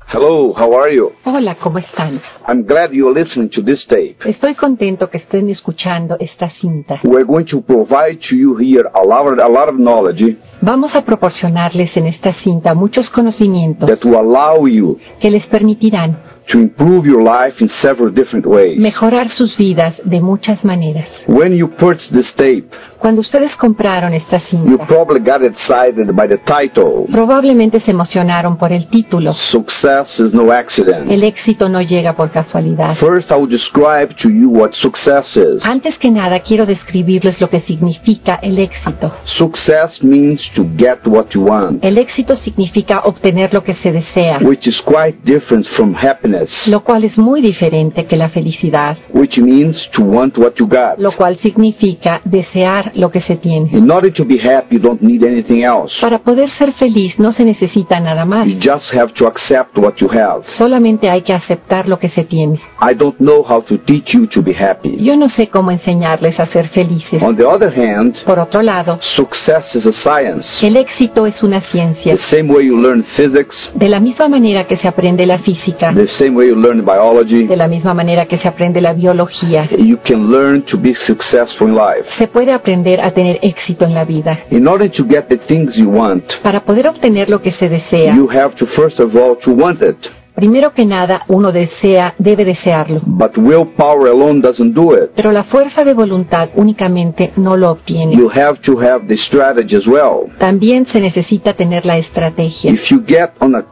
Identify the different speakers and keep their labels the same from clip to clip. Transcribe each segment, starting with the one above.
Speaker 1: Hello, how are you?
Speaker 2: Hola, ¿cómo están?
Speaker 1: I'm glad you're listening to this tape.
Speaker 2: Estoy contento que estén escuchando esta cinta.
Speaker 1: We're going to provide to you here a lot of knowledge
Speaker 2: Vamos a proporcionarles en esta cinta muchos conocimientos
Speaker 1: that will allow you
Speaker 2: que les permitirán
Speaker 1: to improve your life in several different ways.
Speaker 2: mejorar sus vidas de muchas maneras.
Speaker 1: When you purchase this tape,
Speaker 2: Cuando ustedes compraron esta
Speaker 1: you
Speaker 2: cinta,
Speaker 1: probably got excited by the title.
Speaker 2: probablemente se emocionaron por el título.
Speaker 1: Success is no accident.
Speaker 2: El éxito no llega por casualidad.
Speaker 1: First, I will describe to you what success is.
Speaker 2: Antes que nada, quiero describirles lo que significa el éxito.
Speaker 1: Success means to get what you want,
Speaker 2: El éxito significa obtener lo que se desea,
Speaker 1: which is quite different from happiness,
Speaker 2: lo cual es muy diferente que la felicidad,
Speaker 1: which means to want what you got.
Speaker 2: lo cual significa desear lo que se tiene.
Speaker 1: In order to be happy, you don't need anything else.
Speaker 2: Para poder ser feliz no se necesita nada más,
Speaker 1: You just have to accept what you have.
Speaker 2: solamente hay que aceptar lo que se tiene.
Speaker 1: I don't know how to teach you to be happy.
Speaker 2: Yo no sé cómo enseñarles a ser felices.
Speaker 1: On the other hand,
Speaker 2: Por otro lado,
Speaker 1: success is a science.
Speaker 2: el éxito es una ciencia.
Speaker 1: The same way you learn physics,
Speaker 2: De la misma manera que se aprende la física,
Speaker 1: the same way you learn biology,
Speaker 2: de la misma manera que se aprende la biología,
Speaker 1: you can learn to be successful in life.
Speaker 2: se puede aprender a tener éxito en la vida.
Speaker 1: In order to get the things you want,
Speaker 2: Para poder obtener lo que se desea,
Speaker 1: you have to first of all to want it.
Speaker 2: primero que nada, uno debe desearlo.
Speaker 1: But willpower alone doesn't do it.
Speaker 2: Pero la fuerza de voluntad únicamente no lo obtiene.
Speaker 1: You have to have the strategy as well.
Speaker 2: También se necesita tener la estrategia.
Speaker 1: If you get on a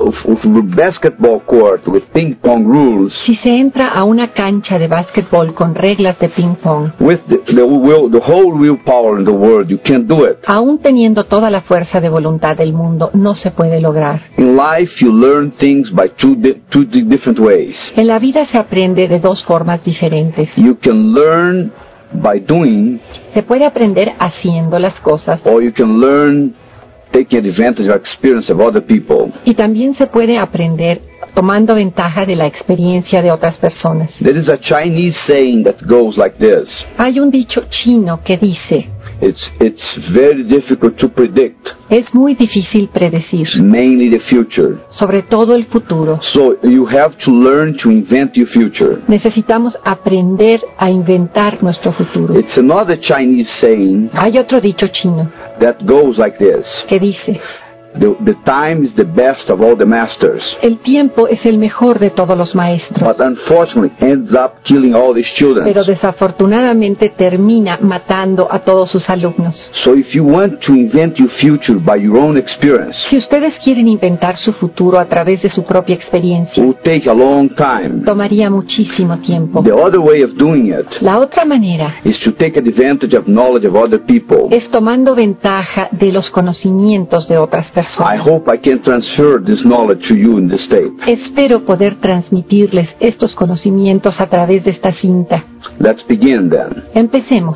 Speaker 1: basketball court with ping pong rules,
Speaker 2: Si se entra a una cancha de básquetbol con reglas de ping pong,
Speaker 1: with the whole willpower in the world, you can't do it.
Speaker 2: aún teniendo toda la fuerza de voluntad del mundo, no se puede lograr.
Speaker 1: In life, you learn things by two different ways.
Speaker 2: En la vida se aprende de dos formas diferentes.
Speaker 1: You can learn by doing,
Speaker 2: Se puede aprender haciendo las cosas
Speaker 1: or you can learn taking advantage of experience of other people.
Speaker 2: y también se puede aprender tomando ventaja de la experiencia de otras personas.
Speaker 1: There is a Chinese saying that goes like this.
Speaker 2: Hay un dicho chino que dice,
Speaker 1: It's very difficult to predict,
Speaker 2: es muy difícil predecir,
Speaker 1: mainly the future.
Speaker 2: sobre todo el futuro.
Speaker 1: So you have to learn to invent your future.
Speaker 2: Necesitamos aprender a inventar nuestro futuro.
Speaker 1: It's another Chinese saying
Speaker 2: Hay otro dicho chino
Speaker 1: that goes like this.
Speaker 2: que dice,
Speaker 1: The time is the best of all the masters,
Speaker 2: el tiempo es el mejor de todos los maestros,
Speaker 1: but unfortunately ends up killing all the students.
Speaker 2: pero desafortunadamente termina matando a todos sus alumnos.
Speaker 1: So if you want to invent your future by your own experience,
Speaker 2: Si ustedes quieren inventar su futuro a través de su propia
Speaker 1: it
Speaker 2: experiencia,
Speaker 1: will take a long time.
Speaker 2: tomaría muchísimo tiempo.
Speaker 1: The other way of doing it
Speaker 2: La otra manera
Speaker 1: is to take advantage of knowledge of other people.
Speaker 2: es tomando ventaja de los conocimientos de otras
Speaker 1: I
Speaker 2: personas.
Speaker 1: hope I can transfer this knowledge to you in this tape.
Speaker 2: Espero poder transmitirles estos conocimientos a través de esta cinta.
Speaker 1: Let's begin then.
Speaker 2: Empecemos.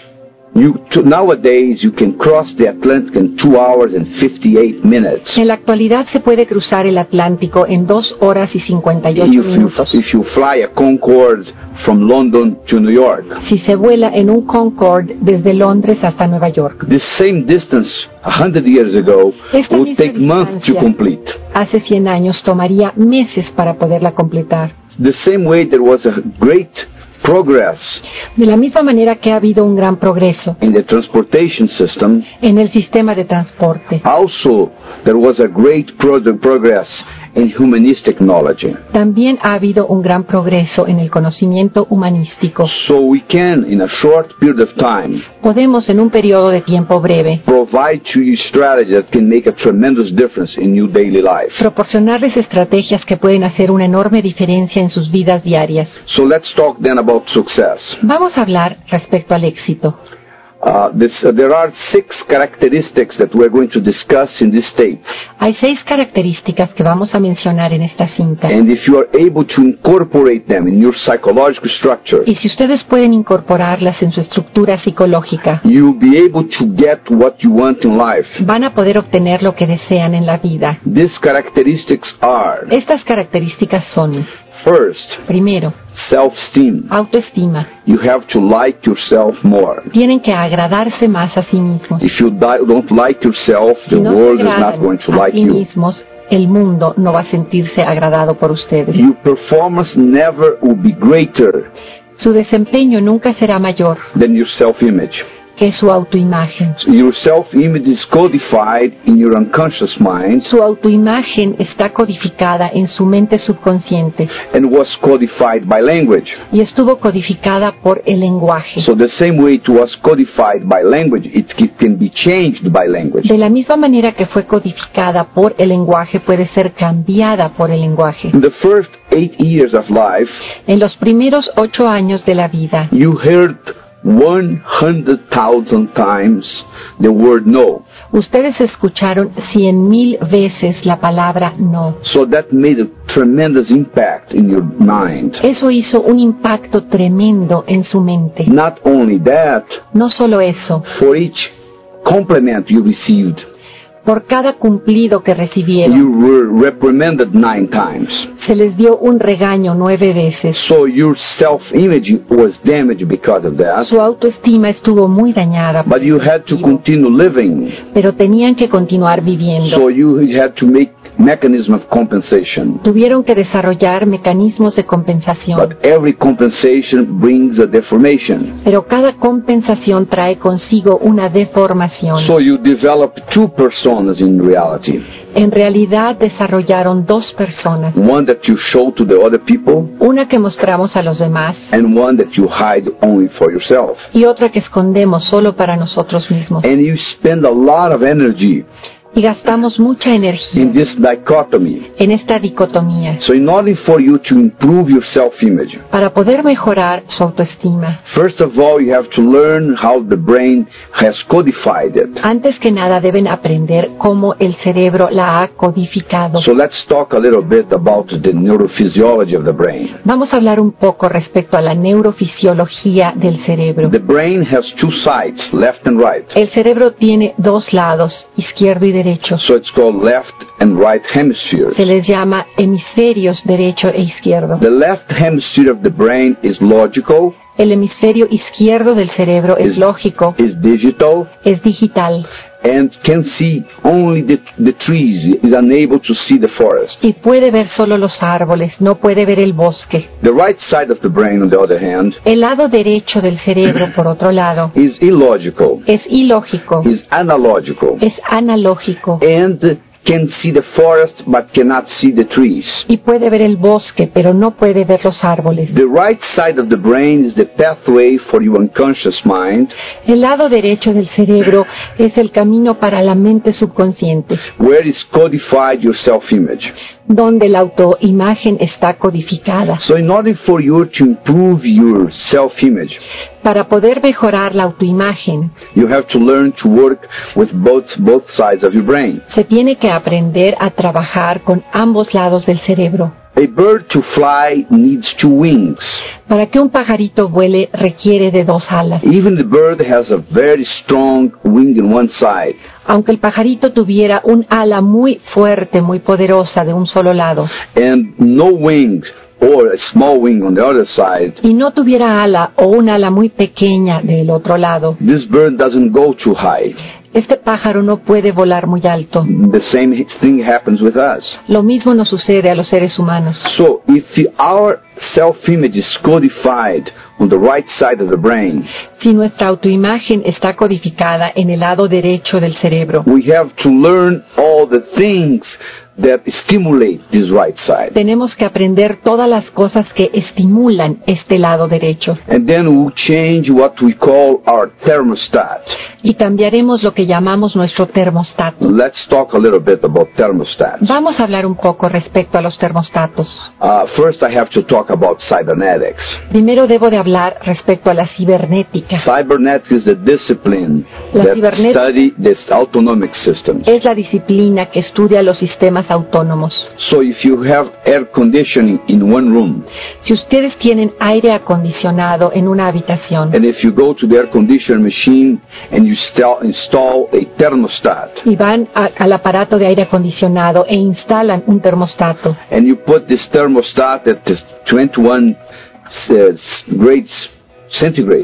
Speaker 1: Nowadays, you can cross the Atlantic in 2 hours and 58 minutes.
Speaker 2: En la actualidad se puede cruzar el Atlántico en 2 horas y 58 minutos.
Speaker 1: If you fly a Concorde from London to New York,
Speaker 2: Si se vuela en un Concorde desde Londres hasta Nueva York.
Speaker 1: this same distance 100 years ago
Speaker 2: Esta
Speaker 1: would
Speaker 2: misma
Speaker 1: take months to
Speaker 2: distancia
Speaker 1: complete.
Speaker 2: hace 100 años tomaría meses para poderla completar.
Speaker 1: The same way there was a great progress
Speaker 2: De la misma manera que ha habido un gran progreso
Speaker 1: in the transportation system,
Speaker 2: en el sistema de transporte,
Speaker 1: also there was a great progress in humanistic knowledge.
Speaker 2: también ha habido un gran progreso en el conocimiento humanístico.
Speaker 1: So we can, in a short period of time,
Speaker 2: Podemos en un periodo de tiempo breve
Speaker 1: provide to you strategies that can make a tremendous difference in your daily life.
Speaker 2: proporcionarles estrategias que pueden hacer una enorme diferencia en sus vidas diarias.
Speaker 1: So let's talk then about success.
Speaker 2: Vamos a hablar respecto al éxito.
Speaker 1: There are 6 characteristics that we're going to discuss in this tape.
Speaker 2: Hay 6 características que vamos a mencionar en esta cinta.
Speaker 1: And if you are able to incorporate them in your psychological structure,
Speaker 2: Y si ustedes pueden incorporarlas en su estructura psicológica,
Speaker 1: you'll be able to get what you want in life.
Speaker 2: van a poder obtener lo que desean en la vida.
Speaker 1: These characteristics are,
Speaker 2: Estas características son,
Speaker 1: first,
Speaker 2: primero,
Speaker 1: self-esteem.
Speaker 2: autoestima.
Speaker 1: You have to like yourself more.
Speaker 2: Tienen que agradarse más a sí mismos.
Speaker 1: If you don't like yourself, the
Speaker 2: Si no se
Speaker 1: world is not
Speaker 2: agradan
Speaker 1: going to
Speaker 2: a
Speaker 1: like
Speaker 2: sí
Speaker 1: you.
Speaker 2: mismos, el mundo no va a sentirse agradado por ustedes.
Speaker 1: Your performance never will be greater
Speaker 2: Su desempeño nunca será mayor
Speaker 1: than your self-image.
Speaker 2: que su autoimagen.
Speaker 1: Your self-image is codified in your unconscious mind
Speaker 2: Su autoimagen está codificada en su mente subconsciente
Speaker 1: and was codified by language.
Speaker 2: y estuvo codificada por el lenguaje.
Speaker 1: So the same way it was codified by language, it can be changed by language.
Speaker 2: De la misma manera que fue codificada por el lenguaje, puede ser cambiada por el lenguaje.
Speaker 1: In the first 8 years of life,
Speaker 2: En los primeros 8 años de la vida,
Speaker 1: you heard 100,000 times the word no.
Speaker 2: ustedes escucharon 100,000 veces la palabra no.
Speaker 1: So that made a tremendous impact in your mind.
Speaker 2: Eso hizo un impacto tremendo en su mente.
Speaker 1: Not only that,
Speaker 2: No solo eso,
Speaker 1: for each compliment you received,
Speaker 2: por cada cumplido que recibieron,
Speaker 1: you were reprimanded 9 times.
Speaker 2: se les dio un regaño 9 veces.
Speaker 1: So your self-image was damaged because of that.
Speaker 2: Su autoestima estuvo muy dañada,
Speaker 1: But you had to continue living.
Speaker 2: pero tenían que continuar viviendo.
Speaker 1: So you had to make mechanism of compensation.
Speaker 2: Tuvieron que desarrollar mecanismos de compensación,
Speaker 1: But every compensation brings a deformation.
Speaker 2: pero cada compensación trae consigo una deformación.
Speaker 1: So you develop 2 personas in reality.
Speaker 2: En realidad desarrollaron 2 personas,
Speaker 1: One that you show to the other people
Speaker 2: una que mostramos a los demás
Speaker 1: and one that you hide only for yourself.
Speaker 2: y otra que escondemos solo para nosotros mismos.
Speaker 1: And you spend a lot of energy
Speaker 2: Y gastamos mucha energía
Speaker 1: in this dichotomy.
Speaker 2: en esta dicotomía.
Speaker 1: So in order for you to improve your self-image,
Speaker 2: Para poder mejorar su autoestima,
Speaker 1: first of all, you have to learn how the brain has codified it.
Speaker 2: antes que nada deben aprender cómo el cerebro la ha codificado.
Speaker 1: So let's talk a little bit about the neurophysiology of the brain.
Speaker 2: Vamos a hablar un poco respecto a la neurofisiología del cerebro.
Speaker 1: The brain has 2 sides, left and right.
Speaker 2: El cerebro tiene 2 lados, izquierdo y derecho.
Speaker 1: So it's called left and right hemispheres.
Speaker 2: Se les llama hemisferios derecho e izquierdo.
Speaker 1: The left hemisphere of the brain is logical,
Speaker 2: El hemisferio izquierdo del cerebro es lógico,
Speaker 1: is digital,
Speaker 2: es digital
Speaker 1: and can see only the trees, is unable to see the forest.
Speaker 2: y puede ver solo los árboles, no puede ver el bosque.
Speaker 1: The right side of the brain, on the other hand,
Speaker 2: El lado derecho del cerebro, por otro lado,
Speaker 1: is illogical,
Speaker 2: es ilógico,
Speaker 1: is analogical,
Speaker 2: es analógico
Speaker 1: and can see the forest but cannot see the trees.
Speaker 2: y puede ver el bosque, pero no puede ver los árboles.
Speaker 1: The right side of the brain is the pathway for your unconscious mind,
Speaker 2: El lado derecho del cerebro es el camino para la mente subconsciente,
Speaker 1: where is codified your self-image.
Speaker 2: donde la autoimagen está codificada.
Speaker 1: So in order for you to improve your self-image,
Speaker 2: Para poder mejorar la autoimagen,
Speaker 1: you have to learn to work with both sides of your brain.
Speaker 2: se tiene que aprender a trabajar con ambos lados del cerebro.
Speaker 1: A bird to fly needs 2 wings.
Speaker 2: Para que un pajarito vuele requiere de 2 alas.
Speaker 1: Even the bird has a very strong wing in one side,
Speaker 2: Aunque el pajarito tuviera un ala muy fuerte, muy poderosa de un solo lado,
Speaker 1: and no wing or a small wing on the other side,
Speaker 2: y no tuviera ala o un ala muy pequeña del otro lado,
Speaker 1: this bird doesn't go too high.
Speaker 2: este pájaro no puede volar muy alto.
Speaker 1: The same thing happens with us.
Speaker 2: Lo mismo nos sucede a los seres humanos.
Speaker 1: So if our self-image is codified on the right side of the brain,
Speaker 2: Si nuestra autoimagen está codificada en el lado derecho del cerebro,
Speaker 1: we have to learn all the things that stimulate this right side.
Speaker 2: tenemos que aprender todas las cosas que estimulan este lado derecho.
Speaker 1: And then we'll change what we call our thermostat.
Speaker 2: Y cambiaremos lo que llamamos nuestro termostato.
Speaker 1: Let's talk a little bit about thermostats.
Speaker 2: Vamos a hablar un poco respecto a los termostatos.
Speaker 1: First, I have to talk about cybernetics.
Speaker 2: Primero debo de hablar respecto a la cibernética.
Speaker 1: Cybernetics is the discipline
Speaker 2: La
Speaker 1: that
Speaker 2: cibernética
Speaker 1: study this autonomic systems.
Speaker 2: es la disciplina que estudia los sistemas autónomos.
Speaker 1: So if you have air conditioning in one room,
Speaker 2: Si ustedes tienen aire acondicionado en una habitación
Speaker 1: and if you go to the air conditioner machine and you install a thermostat,
Speaker 2: y van al aparato de aire acondicionado e instalan un termostato
Speaker 1: and you put this thermostat at 21 grades centigrade,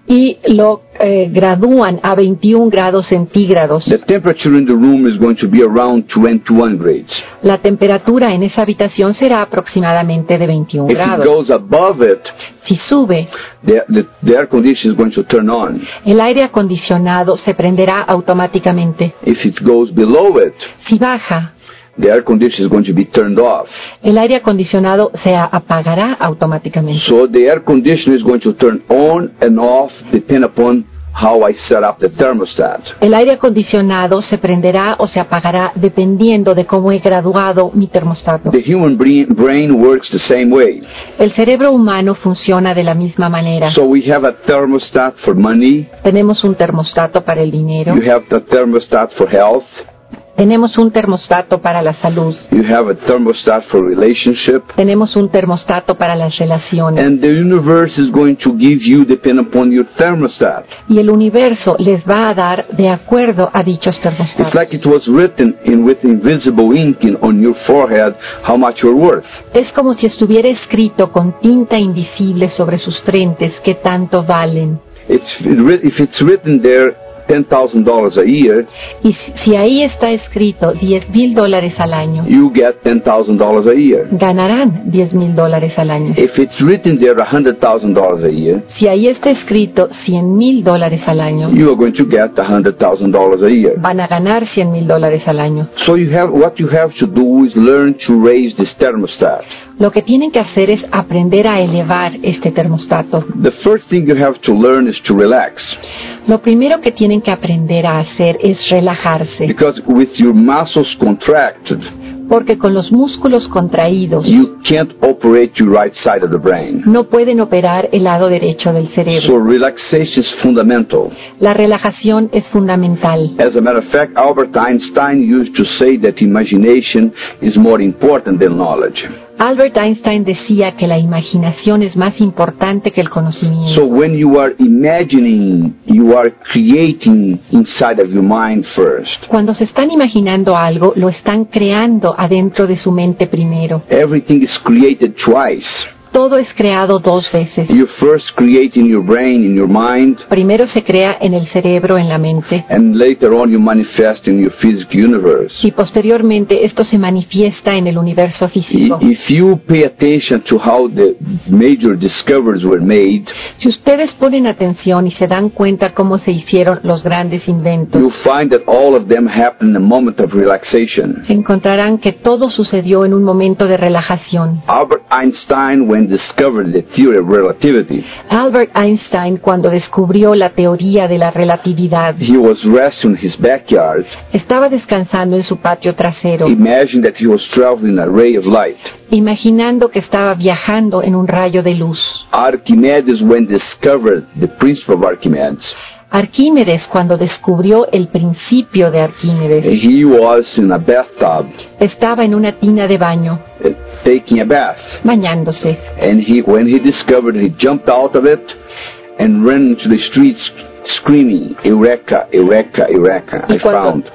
Speaker 2: y lo gradúan a 21 grados centígrados.
Speaker 1: The temperature in the room is going to be around 21 grades.
Speaker 2: La temperatura en esa habitación será aproximadamente de 21
Speaker 1: If it
Speaker 2: grados.
Speaker 1: goes above it,
Speaker 2: Si sube,
Speaker 1: the air conditioner is going to turn on.
Speaker 2: el aire acondicionado se prenderá automáticamente.
Speaker 1: If it goes below it,
Speaker 2: Si baja,
Speaker 1: the air conditioner is going to be turned off.
Speaker 2: el aire acondicionado se apagará automáticamente.
Speaker 1: So the air conditioner is going to turn on and off depending upon how I set up the thermostat.
Speaker 2: El aire acondicionado se prenderá o se apagará dependiendo de cómo he graduado mi termostato.
Speaker 1: The human brain works the same way.
Speaker 2: El cerebro humano funciona de la misma manera.
Speaker 1: So we have a thermostat for money.
Speaker 2: Tenemos un termostato para el dinero.
Speaker 1: You have the thermostat for health.
Speaker 2: Tenemos un termostato para la salud.
Speaker 1: You have a thermostat for relationship.
Speaker 2: Tenemos un termostato para las relaciones.
Speaker 1: And the universe is going to give you depending upon your thermostat.
Speaker 2: Y el universo les va a dar de acuerdo a dichos
Speaker 1: It's
Speaker 2: termostatos.
Speaker 1: like it was written with invisible ink on your forehead how much you're worth.
Speaker 2: Es como si estuviera escrito con tinta invisible sobre sus frentes qué tanto valen.
Speaker 1: If it's written there $10,000 a year,
Speaker 2: Y si ahí está escrito $10,000 al año,
Speaker 1: you get $10,000 a year.
Speaker 2: ganarán $10,000 al año.
Speaker 1: If it's written there $100,000 a year,
Speaker 2: Si ahí está escrito $100,000 al año,
Speaker 1: you are going to get $100,000 a year.
Speaker 2: van a ganar $100,000 al año.
Speaker 1: So what you have to do is learn to raise this thermostat.
Speaker 2: Lo que tienen que hacer es aprender a elevar este termostato.
Speaker 1: The first thing you have to learn is to relax.
Speaker 2: Lo primero que tienen que aprender a hacer es relajarse,
Speaker 1: Because with your muscles contracted,
Speaker 2: porque con los músculos contraídos
Speaker 1: you can't operate your right side of the brain.
Speaker 2: no pueden operar el lado derecho del
Speaker 1: So
Speaker 2: cerebro.
Speaker 1: relaxation is fundamental.
Speaker 2: La relajación es fundamental.
Speaker 1: As a matter of fact, Albert Einstein used to say that imagination is more important than knowledge.
Speaker 2: Albert Einstein decía que la imaginación es más importante que el conocimiento.
Speaker 1: So when you are imagining, you are creating inside of your mind first.
Speaker 2: Cuando se están imaginando algo, lo están creando adentro de su mente primero.
Speaker 1: Everything is created twice.
Speaker 2: Todo es creado dos veces.
Speaker 1: You first create in your brain, in your mind,
Speaker 2: Primero se crea en el cerebro, en la mente,
Speaker 1: and later on you manifest in your physical universe.
Speaker 2: y posteriormente esto se manifiesta en el universo físico.
Speaker 1: If you pay attention to how the major discoveries were made,
Speaker 2: Si ustedes ponen atención y se dan cuenta cómo se hicieron los grandes inventos,
Speaker 1: you'll find that all of them happened in a moment of relaxation.
Speaker 2: encontrarán que todo sucedió en un momento de relajación.
Speaker 1: Albert Einstein, when discovered the theory of relativity,
Speaker 2: Albert Einstein, cuando descubrió la teoría de la relatividad,
Speaker 1: he was resting in his backyard.
Speaker 2: estaba descansando en su patio trasero,
Speaker 1: Imagine that he was traveling a ray of light.
Speaker 2: imaginando que estaba viajando en un rayo de luz.
Speaker 1: Archimedes, when discovered the principle of Archimedes,
Speaker 2: Arquímedes, cuando descubrió el principio de Arquímedes,
Speaker 1: he was in a bathtub
Speaker 2: estaba en una tina de baño,
Speaker 1: taking a bath.
Speaker 2: bañándose.
Speaker 1: And when he discovered it, he jumped out of it and ran into the streets screaming, Eureka, Eureka, Eureka. I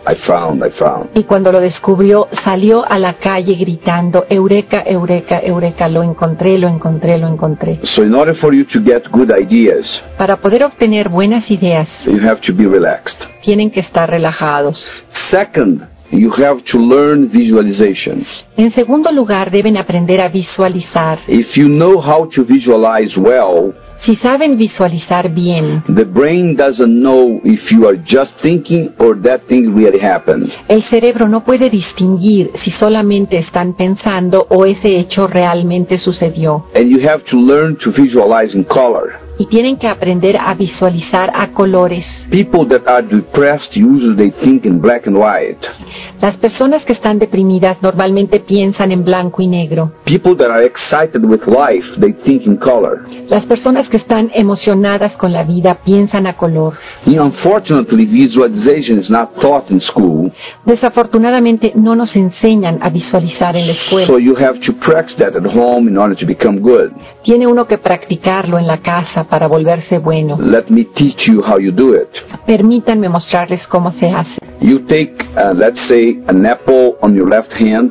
Speaker 1: found.
Speaker 2: Y cuando lo descubrió, salió a la calle gritando, Eureka, Eureka, Eureka, lo encontré, lo encontré, lo encontré.
Speaker 1: So in order for you to get good ideas,
Speaker 2: Para poder obtener buenas ideas,
Speaker 1: you have to be relaxed.
Speaker 2: tienen que estar relajados.
Speaker 1: Second, you have to learn visualization.
Speaker 2: En segundo lugar, deben aprender a visualizar.
Speaker 1: If you know how to visualize well,
Speaker 2: Si saben visualizar bien,
Speaker 1: the brain doesn't know if you are just thinking or that thing really happened.
Speaker 2: el cerebro no puede distinguir si solamente están pensando o ese hecho realmente sucedió.
Speaker 1: And you have to learn to visualize in color.
Speaker 2: Y tienen que aprender a visualizar a colores.
Speaker 1: People that are depressed usually they think in black and white.
Speaker 2: Las personas que están deprimidas normalmente piensan en blanco y negro.
Speaker 1: People that are excited with life, they think in color.
Speaker 2: Las personas que están emocionadas con la vida piensan a color.
Speaker 1: Unfortunately, visualization is not taught in school,
Speaker 2: Desafortunadamente no nos enseñan a visualizar en la escuela.
Speaker 1: so you have to practice that at home in order to become good.
Speaker 2: Tiene uno que practicarlo en la casa para volverse bueno.
Speaker 1: Let me teach you how you do it.
Speaker 2: Permítanme mostrarles cómo se hace.
Speaker 1: You take, let's say, an apple on your left hand,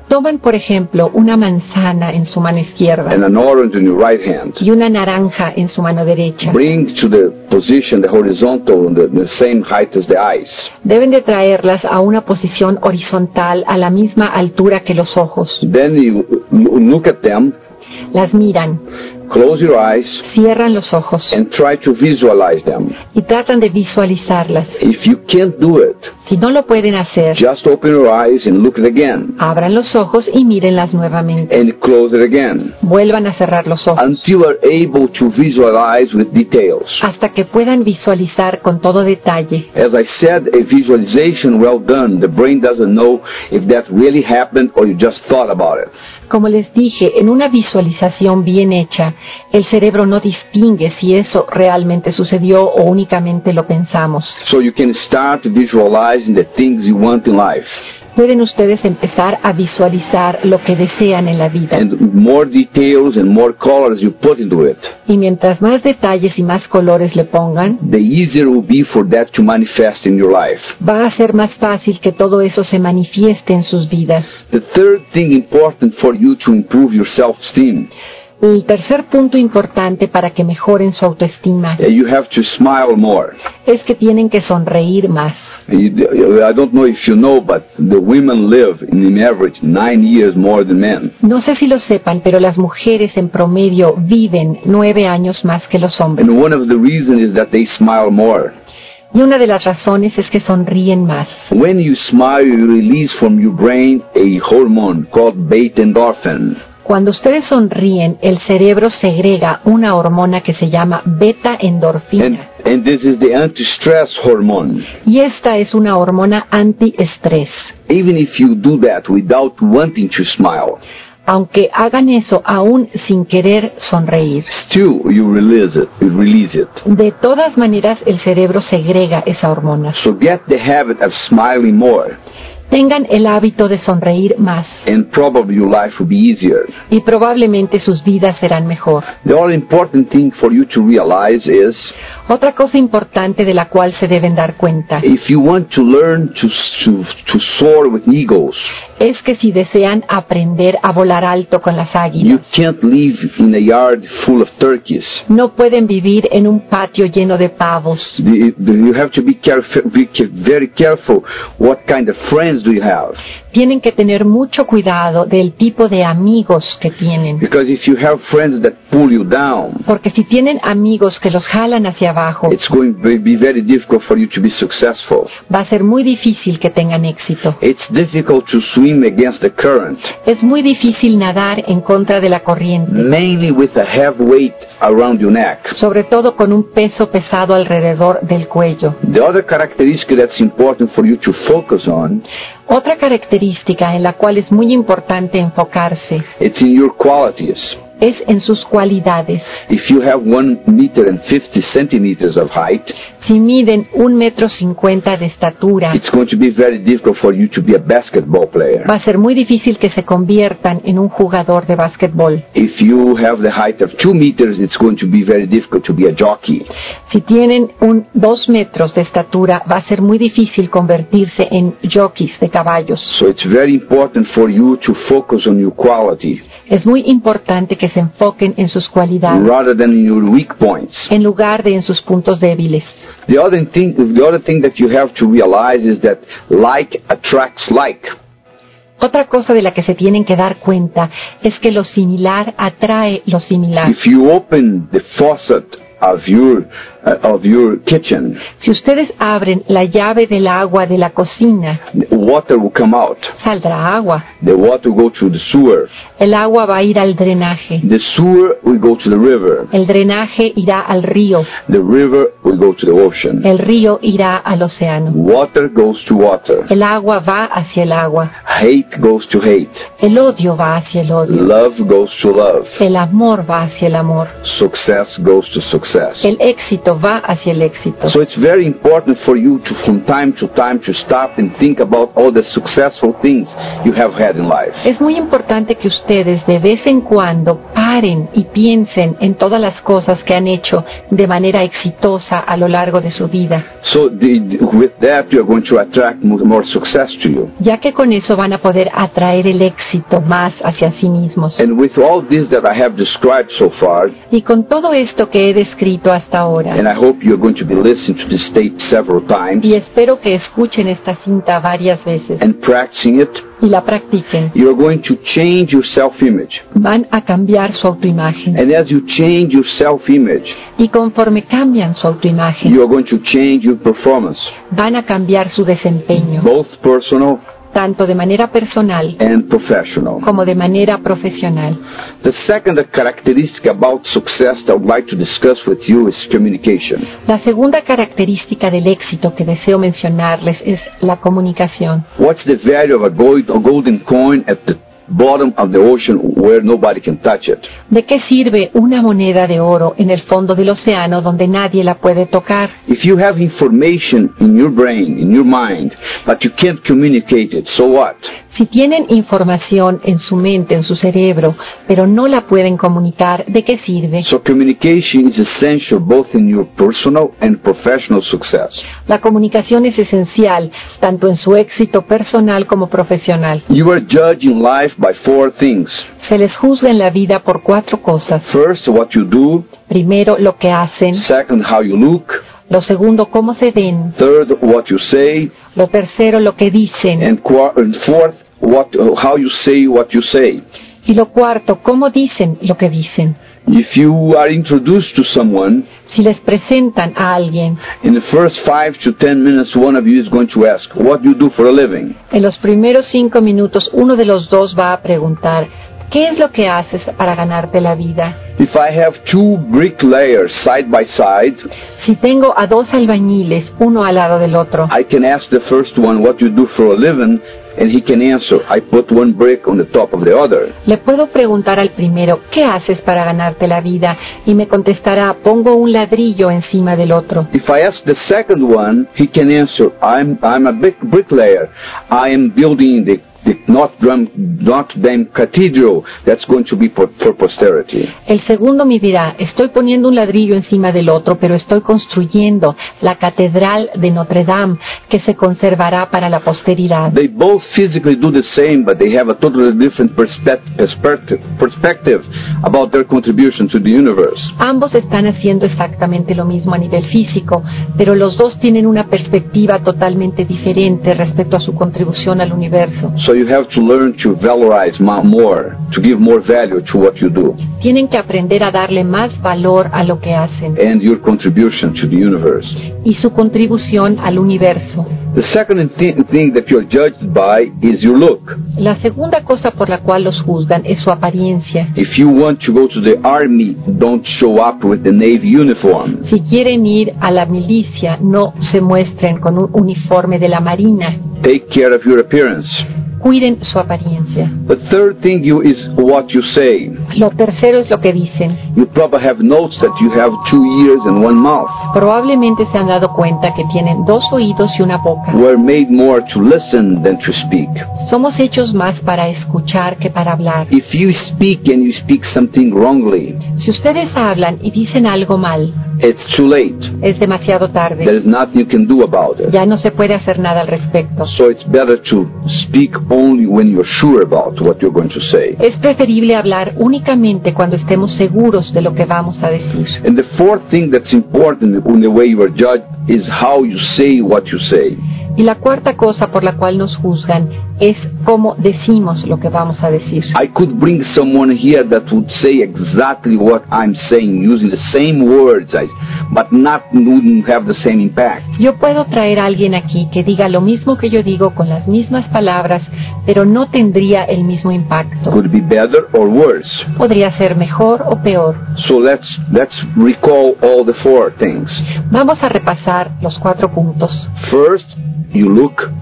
Speaker 2: Toman, por ejemplo, una manzana en su mano izquierda
Speaker 1: and an orange in your right hand.
Speaker 2: y una naranja en su mano derecha.
Speaker 1: Bring to the position the horizontal, the same height as the eyes.
Speaker 2: Deben de traerlas a una posición horizontal a la misma altura que los ojos.
Speaker 1: Then you look at them,
Speaker 2: Las miran,
Speaker 1: close your eyes,
Speaker 2: cierran los ojos
Speaker 1: and try to visualize them.
Speaker 2: y tratan de visualizarlas.
Speaker 1: If you can't do it,
Speaker 2: Si no lo pueden hacer,
Speaker 1: just open your eyes and look it again,
Speaker 2: abran los ojos y mírenlas nuevamente.
Speaker 1: and close it again,
Speaker 2: Vuelvan a cerrar los ojos
Speaker 1: until you are able to visualize with details.
Speaker 2: hasta que puedan visualizar con todo detalle.
Speaker 1: As I said, a visualization well done, the brain doesn't know if that really happened or you just thought about it.
Speaker 2: Como les dije, en una visualización bien hecha, el cerebro no distingue si eso realmente sucedió o únicamente lo pensamos.
Speaker 1: So you can start visualizing the things you want in life.
Speaker 2: Pueden ustedes empezar a visualizar lo que desean en la vida.
Speaker 1: And more details and more colors you put into it,
Speaker 2: Y mientras más detalles y más colores le pongan,
Speaker 1: the easier it will be for that to manifest in your life.
Speaker 2: va a ser más fácil que todo eso se manifieste en sus vidas.
Speaker 1: The third thing important for you to improve your self-esteem,
Speaker 2: El tercer punto importante para que mejoren su autoestima
Speaker 1: you have to smile more.
Speaker 2: es que tienen que sonreír más.
Speaker 1: I don't know if you know, but the women live in average 9 years more than men.
Speaker 2: No sé si lo sepan, pero las mujeres en promedio viven 9 años más que los hombres.
Speaker 1: And one of the reasons is that they smile more.
Speaker 2: Y una de las razones es que sonríen más.
Speaker 1: When you smile, you release from your brain a hormone called beta endorphin.
Speaker 2: Cuando ustedes sonríen, el cerebro segrega una hormona que se llama beta-endorfina.
Speaker 1: And this is the anti-stress hormone.
Speaker 2: Y esta es una hormona antiestrés.
Speaker 1: Even if you do that without wanting to smile,
Speaker 2: Aunque hagan eso aún sin querer sonreír,
Speaker 1: still you release it. You release it.
Speaker 2: de todas maneras el cerebro segrega esa hormona.
Speaker 1: So get the habit of smiling more,
Speaker 2: Tengan el hábito de sonreír más
Speaker 1: and probably your life will be easier.
Speaker 2: y probablemente sus vidas serán mejor.
Speaker 1: The all important thing for you to realize is,
Speaker 2: Otra cosa importante de la cual se deben dar cuenta
Speaker 1: if you want to learn to soar with eagles,
Speaker 2: es que si desean aprender a volar alto con las
Speaker 1: you
Speaker 2: águilas,
Speaker 1: can't live in a yard full of turkeys.
Speaker 2: no pueden vivir en un patio lleno de pavos.
Speaker 1: You have to be very careful what kind of friends do you have.
Speaker 2: Tienen que tener mucho cuidado del tipo de amigos que tienen.
Speaker 1: Because if you have friends that pull you down,
Speaker 2: Porque si tienen amigos que los jalan hacia abajo,
Speaker 1: it's going to be very difficult for you to be successful.
Speaker 2: va a ser muy difícil que tengan éxito.
Speaker 1: It's difficult to swim against the current,
Speaker 2: Es muy difícil nadar en contra de la corriente,
Speaker 1: mainly with a heavy weight around your neck.
Speaker 2: sobre todo con un peso pesado alrededor del cuello.
Speaker 1: The other characteristic that's important for you to focus on,
Speaker 2: Otra característica en la cual es muy importante enfocarse
Speaker 1: it's in your qualities.
Speaker 2: es en sus cualidades.
Speaker 1: If you have 1 meter and 50 centimeters of height,
Speaker 2: Si miden 1,50 m de estatura,
Speaker 1: it's going to be very difficult for you to be a basketball player.
Speaker 2: va a ser muy difícil que se conviertan en un jugador de básquetbol.
Speaker 1: If you have the height of 2 meters, it's going to be very difficult to be a jockey.
Speaker 2: Si tienen 2 metros de estatura, va a ser muy difícil convertirse en jockeys de caballos.
Speaker 1: So it's very important for you to focus on your quality
Speaker 2: Es muy importante que se enfoquen en sus cualidades
Speaker 1: rather than in your weak points.
Speaker 2: en lugar de en sus puntos débiles.
Speaker 1: The other thing that you have to realize is that like attracts like.
Speaker 2: Otra cosa de la que se tienen que dar cuenta es que lo similar atrae lo similar.
Speaker 1: If you open the faucet of your kitchen,
Speaker 2: Si ustedes abren la llave del agua de la cocina,
Speaker 1: water will come out.
Speaker 2: saldrá agua.
Speaker 1: The water will go through the sewer.
Speaker 2: El agua va a ir al drenaje.
Speaker 1: The sewer will go to the river.
Speaker 2: El drenaje irá al río.
Speaker 1: The river will go to the ocean.
Speaker 2: El río irá al océano.
Speaker 1: Water goes to water.
Speaker 2: El agua va hacia el agua.
Speaker 1: Hate goes to hate.
Speaker 2: El odio va hacia el odio.
Speaker 1: Love goes to love.
Speaker 2: El amor va hacia el amor.
Speaker 1: Success goes to success.
Speaker 2: El éxito éxito va hacia el éxito.
Speaker 1: So it's very important for you to, from time to stop and think about all the successful things you have had in life.
Speaker 2: Es muy importante que ustedes de vez en cuando paren y piensen en todas las cosas que han hecho de manera exitosa a lo largo de su vida.
Speaker 1: So with that, you're going to attract more success to you.
Speaker 2: Ya que con eso van a poder atraer el éxito más hacia sí mismos.
Speaker 1: And with all this that I have described so far,
Speaker 2: y con todo esto que he descrito hasta ahora,
Speaker 1: and I hope you're going to be listening to this tape several times,
Speaker 2: y espero que escuchen esta cinta varias veces,
Speaker 1: and practicing it,
Speaker 2: y la practiquen,
Speaker 1: you're going to change your self-image.
Speaker 2: Van a cambiar su autoimagen.
Speaker 1: And as you change your self-image,
Speaker 2: y conforme cambian su autoimagen,
Speaker 1: you're going to change your performance,
Speaker 2: van a cambiar su desempeño,
Speaker 1: both personal
Speaker 2: tanto de manera personal
Speaker 1: and professional.
Speaker 2: como de manera profesional.
Speaker 1: The second characteristic about success that I would like to discuss with you is communication.
Speaker 2: La segunda característica del éxito que deseo mencionarles es la comunicación.
Speaker 1: What's the value of a golden coin at the bottom of the ocean where nobody can touch it?
Speaker 2: ¿De qué sirve una moneda de oro en el fondo del océano donde nadie la puede tocar?
Speaker 1: If you have information in your brain, in your mind, but you can't communicate it, so what?
Speaker 2: Si tienen información en su mente, en su cerebro, pero no la pueden comunicar, ¿de qué sirve?
Speaker 1: So communication is essential both in your personal and professional success.
Speaker 2: La comunicación es esencial, tanto en su éxito personal como profesional.
Speaker 1: You are judging life by 4 things.
Speaker 2: Se les juzga en la vida por 4 cosas.
Speaker 1: First, what you do.
Speaker 2: Primero, lo que hacen.
Speaker 1: Second, how you look.
Speaker 2: Lo segundo, cómo se ven.
Speaker 1: Third, what you say.
Speaker 2: Lo tercero, lo que dicen.
Speaker 1: And fourth, how you say what you say.
Speaker 2: Y lo cuarto, cómo dicen lo que dicen.
Speaker 1: If you are introduced to someone,
Speaker 2: si les presentan a alguien,
Speaker 1: in the first 5 to 10 minutes, one of you is going to ask, what do you do for a living?
Speaker 2: En los primeros 5 minutos, uno de los dos va a preguntar, ¿qué es lo que haces para ganarte la vida?
Speaker 1: If I have 2 bricklayers side by side,
Speaker 2: si tengo a 2 albañiles, uno al lado del otro,
Speaker 1: I can ask the first one, what you do for a living? And he can answer, I put 1 brick on the top of the other.
Speaker 2: Le puedo preguntar al primero, ¿qué haces para ganarte la vida? Y me contestará, pongo un ladrillo encima del otro.
Speaker 1: If I ask the second one, he can answer, I'm a bricklayer. I am building the Notre Dame Cathedral that's going to be for posterity.
Speaker 2: El segundo me dirá, estoy poniendo un ladrillo encima del otro, pero estoy construyendo la Catedral de Notre Dame que se conservará para la posteridad.
Speaker 1: They both physically do the same, but they have a totally different perspective about their contribution to the universe.
Speaker 2: Ambos están haciendo exactamente lo mismo a nivel físico, pero los dos tienen una perspectiva totalmente diferente respecto a su contribución al universo.
Speaker 1: So you have to learn to valorize more, to give more value to what you do.
Speaker 2: Tienen que aprender a darle más valor a lo que hacen.
Speaker 1: And your contribution to the universe.
Speaker 2: Y su contribución al universo.
Speaker 1: The second thing that you're judged by is your look.
Speaker 2: La segunda cosa por la cual los juzgan es su apariencia.
Speaker 1: If you want to go to the army, don't show up with the Navy uniform.
Speaker 2: Si quieren ir a la milicia, no se muestren con un uniforme de la Marina.
Speaker 1: Take care of your appearance.
Speaker 2: Cuiden su apariencia.
Speaker 1: The third thing is what you say.
Speaker 2: Lo tercero es lo que dicen.
Speaker 1: You probably have noticed that you have 2 ears and 1 mouth.
Speaker 2: Probablemente se han dado cuenta que tienen 2 oídos y una boca.
Speaker 1: We're made more to listen than to speak.
Speaker 2: Somos hechos más para escuchar que para hablar.
Speaker 1: If you speak and you speak something wrongly,
Speaker 2: si ustedes hablan y dicen algo mal,
Speaker 1: it's too late.
Speaker 2: Es demasiado tarde.
Speaker 1: There is nothing you can do about it.
Speaker 2: Ya no se puede hacer nada al respecto.
Speaker 1: So it's better to speak only when you're sure about what you're going to say.
Speaker 2: Es preferible hablar únicamente cuando estemos seguros de lo que vamos a decir.
Speaker 1: And the fourth thing that's important in the way you are judged is how you say what you say.
Speaker 2: Y la cuarta cosa por la cual nos juzgan es cómo decimos lo que vamos a decir.
Speaker 1: I could bring someone here that would say exactly what I'm saying using the same words, but wouldn't have the same impact.
Speaker 2: Yo puedo traer a alguien aquí que diga lo mismo que yo digo con las mismas palabras, pero no tendría el mismo impacto.
Speaker 1: Could be better or worse.
Speaker 2: Podría ser mejor o peor.
Speaker 1: So let's recall all the 4 things.
Speaker 2: Vamos a repasar los 4 puntos.
Speaker 1: First, you look.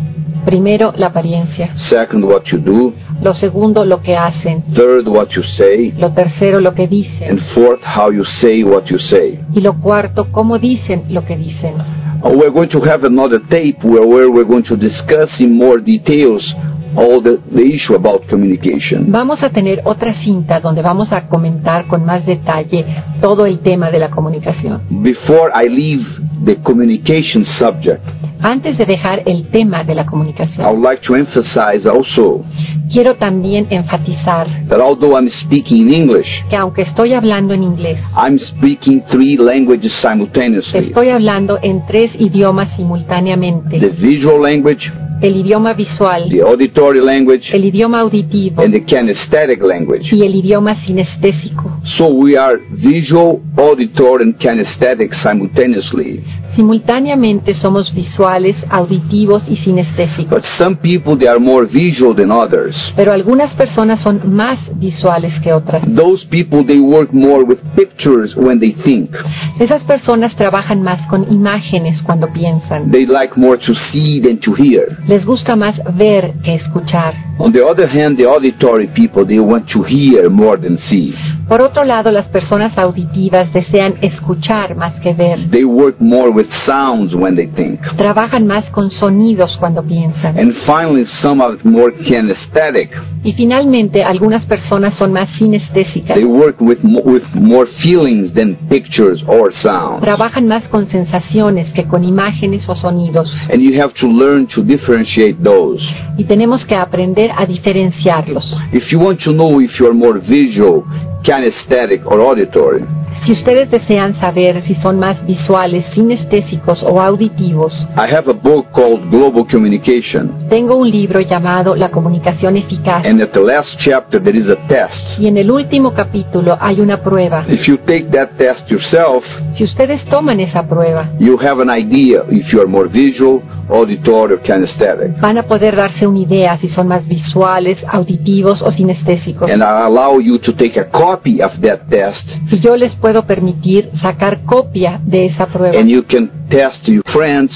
Speaker 2: Primero, la apariencia.
Speaker 1: Second, what you do.
Speaker 2: Lo segundo, lo que hacen.
Speaker 1: Third, what you say.
Speaker 2: Lo tercero, lo que dicen.
Speaker 1: And fourth, how you say what you say.
Speaker 2: Y lo cuarto, cómo dicen lo que dicen.
Speaker 1: We're going to have another tape where we're going to discuss in more details all the issue about communication.
Speaker 2: Vamos a tener otra cinta donde vamos a comentar con más detalle todo el tema de la comunicación.
Speaker 1: Before I leave the communication subject,
Speaker 2: Antes de dejar el tema de la
Speaker 1: I
Speaker 2: comunicación,
Speaker 1: would like to emphasize also
Speaker 2: quiero también enfatizar
Speaker 1: that although I'm speaking in English,
Speaker 2: que aunque estoy hablando en inglés,
Speaker 1: I'm speaking 3 languages simultaneously.
Speaker 2: estoy hablando en 3 idiomas simultáneamente.
Speaker 1: The visual language,
Speaker 2: El idioma visual,
Speaker 1: the auditory language,
Speaker 2: el idioma auditivo
Speaker 1: and the kinesthetic language.
Speaker 2: y el idioma sinestésico.
Speaker 1: So we are visual, auditory, and kinesthetic simultaneously.
Speaker 2: Simultáneamente somos visuales, auditivos y sinestésicos.
Speaker 1: But some people, they are more visual than others.
Speaker 2: Pero algunas personas son más visuales que otras.
Speaker 1: Those people, they work more with pictures when they think.
Speaker 2: Esas personas trabajan más con imágenes cuando piensan.
Speaker 1: They like more to see than to hear.
Speaker 2: Les gusta más ver que escuchar.
Speaker 1: On the other hand, the auditory people, they want to hear more than see.
Speaker 2: Por otro lado, las personas auditivas desean escuchar más que ver.
Speaker 1: They work more with sounds when they think.
Speaker 2: Trabajan más con sonidos cuando piensan.
Speaker 1: And finally, some are more kinesthetic.
Speaker 2: Y finalmente, algunas personas son más sinestésicas.
Speaker 1: They work with more feelings than pictures or sounds.
Speaker 2: Trabajan más con sensaciones que con imágenes o sonidos.
Speaker 1: And you have to learn to differentiate those.
Speaker 2: Y tenemos que aprender a diferenciarlos.
Speaker 1: If you want to know if you are more visual, kinesthetic, or auditory,
Speaker 2: Si ustedes desean saber si son más visuales, sinestésicos o auditivos,
Speaker 1: I have a book called Global Communication.
Speaker 2: tengo un libro llamado La comunicación eficaz.
Speaker 1: And at the last chapter, there is a test.
Speaker 2: Y en el último capítulo hay una prueba.
Speaker 1: If you take that test yourself,
Speaker 2: Si ustedes toman esa prueba,
Speaker 1: you have an idea if you are more visual, auditory, or kinesthetic.
Speaker 2: van a poder darse una idea si son más visuales, auditivos o sinestésicos.
Speaker 1: And I allow you to take a copy of that test,
Speaker 2: Y yo les puedo permitir sacar copia de esa prueba
Speaker 1: and you can test your friends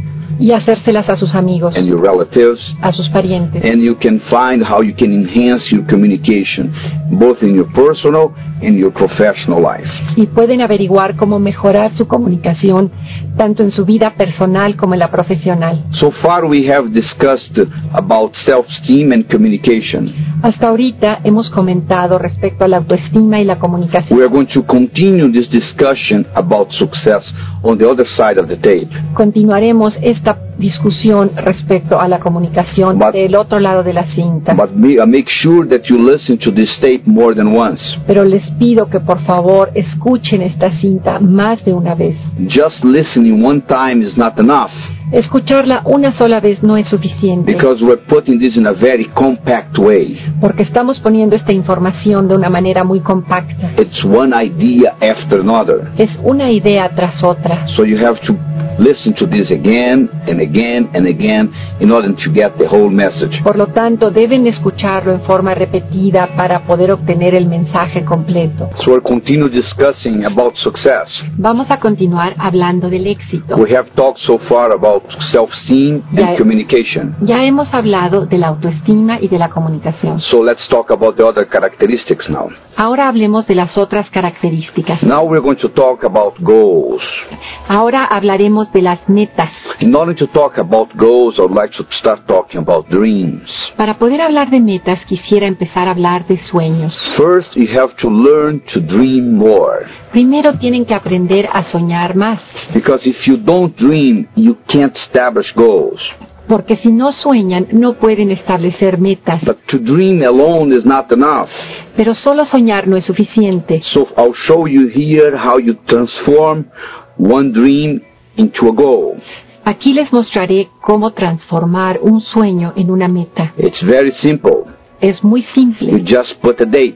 Speaker 2: y hacérselas a sus amigos,
Speaker 1: and your relatives,
Speaker 2: a sus parientes.
Speaker 1: and you can find how you can enhance your communication, both in your personal and your professional life.
Speaker 2: Y pueden averiguar cómo mejorar su comunicación, tanto en su vida personal como en la profesional.
Speaker 1: So far we have discussed about self-esteem and communication.
Speaker 2: Hasta ahorita hemos comentado respecto a la autoestima y la comunicación.
Speaker 1: We are going to continue this discussion about success on the other side of the tape.
Speaker 2: Continuaremos esta discusión respecto a la comunicación del otro lado de la cinta.
Speaker 1: But make sure that you listen to this tape more than once.
Speaker 2: Pero les pido que por favor escuchen esta cinta más de una vez.
Speaker 1: Just listening one time is not enough,
Speaker 2: Escucharla una sola vez no es suficiente,
Speaker 1: because we're putting this in a very compact way.
Speaker 2: porque estamos poniendo esta información de una manera muy compacta.
Speaker 1: It's one idea after another.
Speaker 2: Es una idea tras otra.
Speaker 1: So you have to listen to this again and again and again in order to get the whole message.
Speaker 2: Por lo tanto, deben escucharlo en forma repetida para poder obtener el mensaje completo.
Speaker 1: So we'll continue discussing about success.
Speaker 2: Vamos a continuar hablando del éxito.
Speaker 1: We have talked so far about self-esteem
Speaker 2: Yeah.
Speaker 1: and communication.
Speaker 2: Ya hemos hablado de la autoestima y de la comunicación.
Speaker 1: So let's talk about the other characteristics now.
Speaker 2: Ahora hablemos de las otras características.
Speaker 1: Now we're going to talk about goals.
Speaker 2: Ahora hablaremos de las metas.
Speaker 1: In order to talk about goals, I would like to start talking about dreams.
Speaker 2: Para poder hablar de metas, quisiera empezar a hablar de sueños.
Speaker 1: First, you have to learn to dream more.
Speaker 2: Primero tienen que aprender a soñar más,
Speaker 1: Because if you don't dream, you can't establish goals.
Speaker 2: porque si no sueñan, no pueden establecer metas.
Speaker 1: But to dream alone is not enough.
Speaker 2: Pero solo soñar no es suficiente.
Speaker 1: So I'll show you here how you transform one dream into a goal.
Speaker 2: Aquí les mostraré cómo transformar un sueño en una meta.
Speaker 1: It's very simple.
Speaker 2: Es muy
Speaker 1: You
Speaker 2: simple.
Speaker 1: just put a date.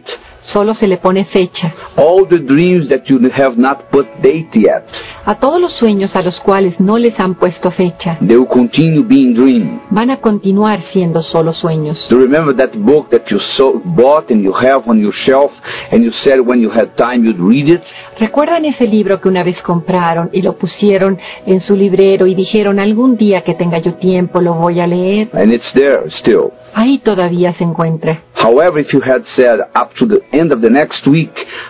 Speaker 2: Solo se le pone fecha.
Speaker 1: All the dreams that you have not put date yet,
Speaker 2: A todos los sueños a los cuales no les han puesto fecha,
Speaker 1: they will continue being dreams.
Speaker 2: van a continuar siendo solo sueños.
Speaker 1: Do you remember that book that you bought and you have on your shelf and you said when you had time you'd read it?
Speaker 2: ¿Recuerdan ese libro que una vez compraron y lo pusieron en su librero y dijeron algún día que tenga yo tiempo lo voy a leer?
Speaker 1: And it's there still.
Speaker 2: Ahí todavía se encuentra.
Speaker 1: However, if you had said up to the end of the next week,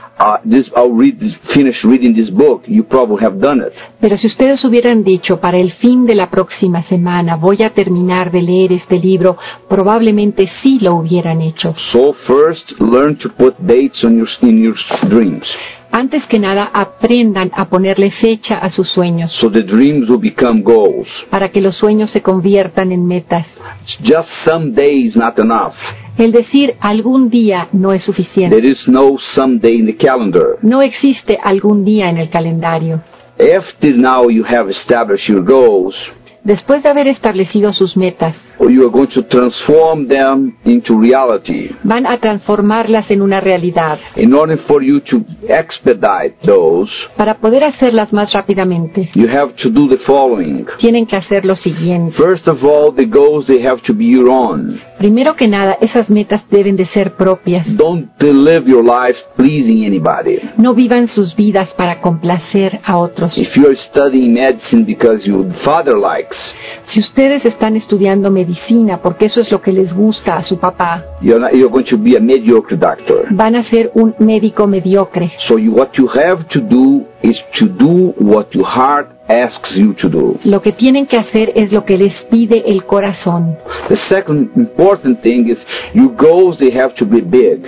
Speaker 1: finish reading this book, you probably have done it.
Speaker 2: Pero si ustedes hubieran dicho para el fin de la próxima semana voy a terminar de leer este libro, probablemente sí lo hubieran hecho.
Speaker 1: So first, learn to put dates in your dreams.
Speaker 2: Antes que nada, aprendan a ponerle fecha a sus sueños,
Speaker 1: So the dreams will become goals.
Speaker 2: para que los sueños se conviertan en metas.
Speaker 1: Just someday is not enough.
Speaker 2: El decir algún día no es suficiente.
Speaker 1: There is no someday in the calendar.
Speaker 2: No existe algún día en el calendario.
Speaker 1: After now you have established your goals,
Speaker 2: Después de haber establecido sus metas,
Speaker 1: you are going to transform them into reality.
Speaker 2: van a transformarlas en una realidad.
Speaker 1: In order for you to expedite those,
Speaker 2: Para poder hacerlas más rápidamente,
Speaker 1: you have to do the following.
Speaker 2: tienen que hacer lo siguiente.
Speaker 1: First of all, the goals, they have to be your own.
Speaker 2: Primero que nada, esas metas deben de ser propias.
Speaker 1: Don't live your life pleasing anybody.
Speaker 2: No vivan sus vidas para complacer a otros.
Speaker 1: If you are studying medicine because your father likes,
Speaker 2: Si ustedes están estudiando medicina porque eso es lo que les gusta a su papá,
Speaker 1: you're going to be a mediocre doctor.
Speaker 2: van a ser un médico mediocre.
Speaker 1: So what you have to do is to do what your heart asks you to do.
Speaker 2: Lo que tienen que hacer es lo que les pide el corazón.
Speaker 1: The second important thing is your goals, they have to be big.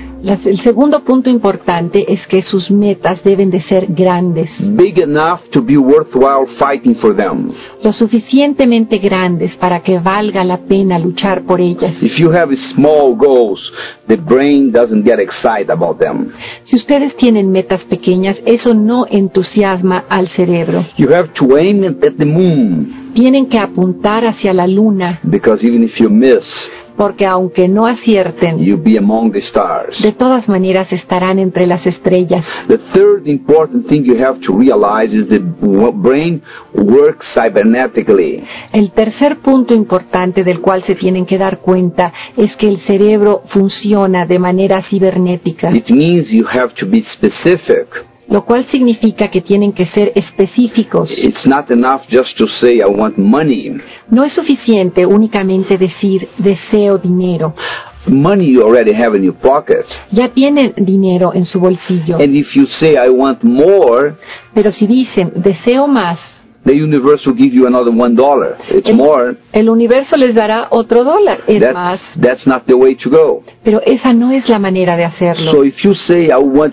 Speaker 2: El segundo punto importante es que sus metas deben de ser grandes,
Speaker 1: Big enough to be worthwhile fighting for them.
Speaker 2: lo suficientemente grandes para que valga la pena luchar por ellas.
Speaker 1: If you have small goals, the brain doesn't get excited about them.
Speaker 2: Si ustedes tienen metas pequeñas, eso no entusiasma al cerebro.
Speaker 1: You have to aim it at the moon,
Speaker 2: Tienen que apuntar hacia la luna,
Speaker 1: because even if you miss,
Speaker 2: porque aunque no acierten,
Speaker 1: you'll be among the stars.
Speaker 2: de todas maneras estarán entre las estrellas.
Speaker 1: The third important thing you have to realize is the brain works cybernetically.
Speaker 2: El tercer punto importante del cual se tienen que dar cuenta es que el cerebro funciona de manera cibernética,
Speaker 1: It means you have to be specific.
Speaker 2: lo cual significa que tienen que ser específicos.
Speaker 1: It's not enough just to say, I want money.
Speaker 2: No es suficiente únicamente decir deseo dinero.
Speaker 1: Money you already have in your pocket.
Speaker 2: Ya tienen dinero en su bolsillo,
Speaker 1: And if you say, I want more,
Speaker 2: pero si dicen deseo más,
Speaker 1: the universe will give you another $1. It's more.
Speaker 2: el universo les dará otro dólar, es más.
Speaker 1: That's not the way to go.
Speaker 2: Pero esa no es la manera de hacerlo.
Speaker 1: So if you say, I want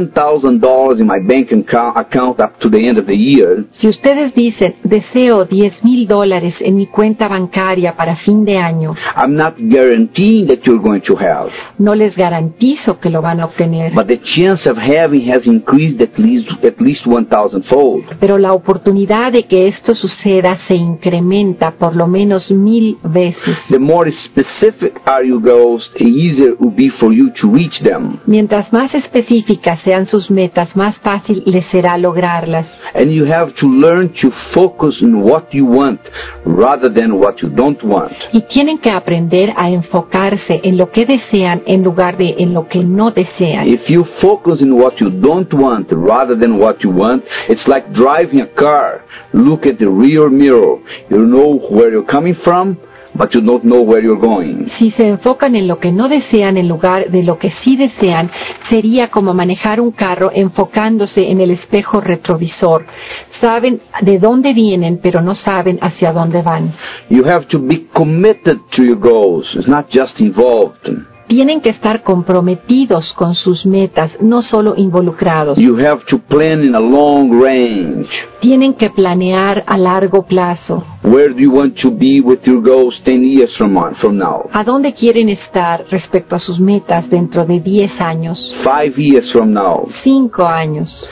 Speaker 1: $10,000 in my bank account up to the end of the year,
Speaker 2: Si ustedes dicen, deseo $10,000 en mi cuenta bancaria para fin de año,
Speaker 1: I'm not guaranteeing that you're going to have.
Speaker 2: no les garantizo que lo van a obtener,
Speaker 1: But the chance of having has increased at least 1,000-fold.
Speaker 2: pero la oportunidad de que esto suceda se incrementa por lo menos 1000 veces.
Speaker 1: The more specific are your goals, the easier it will be for you to reach them.
Speaker 2: Mientras más específicas sean sus metas, más fácil les será lograrlas.
Speaker 1: And you have to learn to focus on what you want rather than what you don't want.
Speaker 2: Y tienen que aprender a enfocarse en lo que desean en lugar de en lo que no desean.
Speaker 1: If you focus on what you don't want rather than what you want, it's like driving a car. Look at the rear mirror. You know where you're coming from, but you don't know where you're going.
Speaker 2: Si se enfocan en lo que no desean en lugar de lo que sí desean, sería como manejar un carro enfocándose en el espejo retrovisor. Saben de dónde vienen, pero no saben hacia dónde van.
Speaker 1: You have to be committed to your goals. It's not just involved.
Speaker 2: Tienen que estar comprometidos con sus metas, no solo involucrados.
Speaker 1: You have to plan in a long range.
Speaker 2: Tienen que planear a largo plazo.
Speaker 1: Where do you want to be with your goals 10 years from now?
Speaker 2: ¿A dónde quieren estar respecto a sus metas dentro de 10 años,
Speaker 1: 5 years from now?
Speaker 2: 5 años?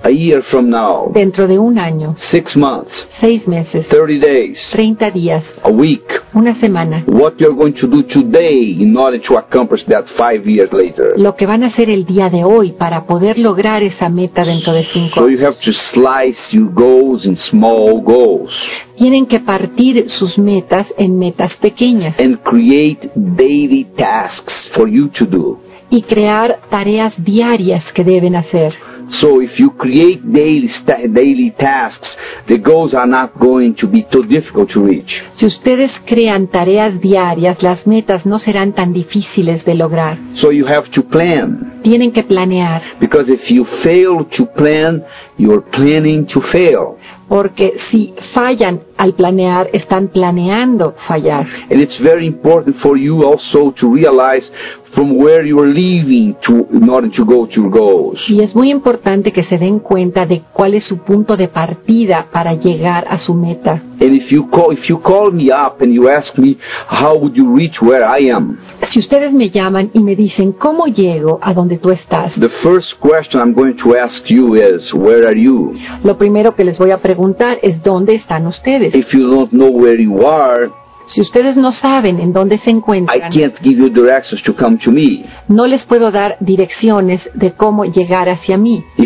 Speaker 1: a year from now,
Speaker 2: dentro de un año,
Speaker 1: 6 months,
Speaker 2: 6 meses,
Speaker 1: 30 days,
Speaker 2: 30 días,
Speaker 1: a week,
Speaker 2: una semana,
Speaker 1: what you're going to do today in order to accomplish that 5 years later.
Speaker 2: lo que van a hacer el día de hoy para poder lograr esa meta dentro de 5
Speaker 1: So
Speaker 2: años.
Speaker 1: you have to slice your goals in small goals
Speaker 2: Tienen que partir sus metas en metas pequeñas
Speaker 1: and create daily tasks for you to do.
Speaker 2: y crear tareas diarias que deben hacer.
Speaker 1: So if you create daily tasks, the goals are not going to be too difficult to reach.
Speaker 2: Si ustedes crean tareas diarias, las metas no serán tan difíciles de lograr.
Speaker 1: So you have to plan,
Speaker 2: Tienen que planear,
Speaker 1: because if you fail to plan, you're planning to fail.
Speaker 2: porque si fallan al planear, están planeando fallar.
Speaker 1: And it's very important for you also to realize from where you are leaving in order to go to your goals.
Speaker 2: Y es muy importante que se den cuenta de cuál es su punto de partida para llegar a su meta.
Speaker 1: And if you call me up and you ask me, how would you reach where I am?
Speaker 2: Si ustedes me llaman y me dicen, ¿cómo llego a donde tú estás?
Speaker 1: The first question I'm going to ask you is, where are you?
Speaker 2: Lo primero que les voy a preguntar es, ¿dónde están ustedes?
Speaker 1: If you don't know where you are,
Speaker 2: Si ustedes no saben en dónde se
Speaker 1: I
Speaker 2: encuentran,
Speaker 1: can't give you directions to come to me.
Speaker 2: no les puedo dar direcciones de cómo llegar hacia mí.
Speaker 1: If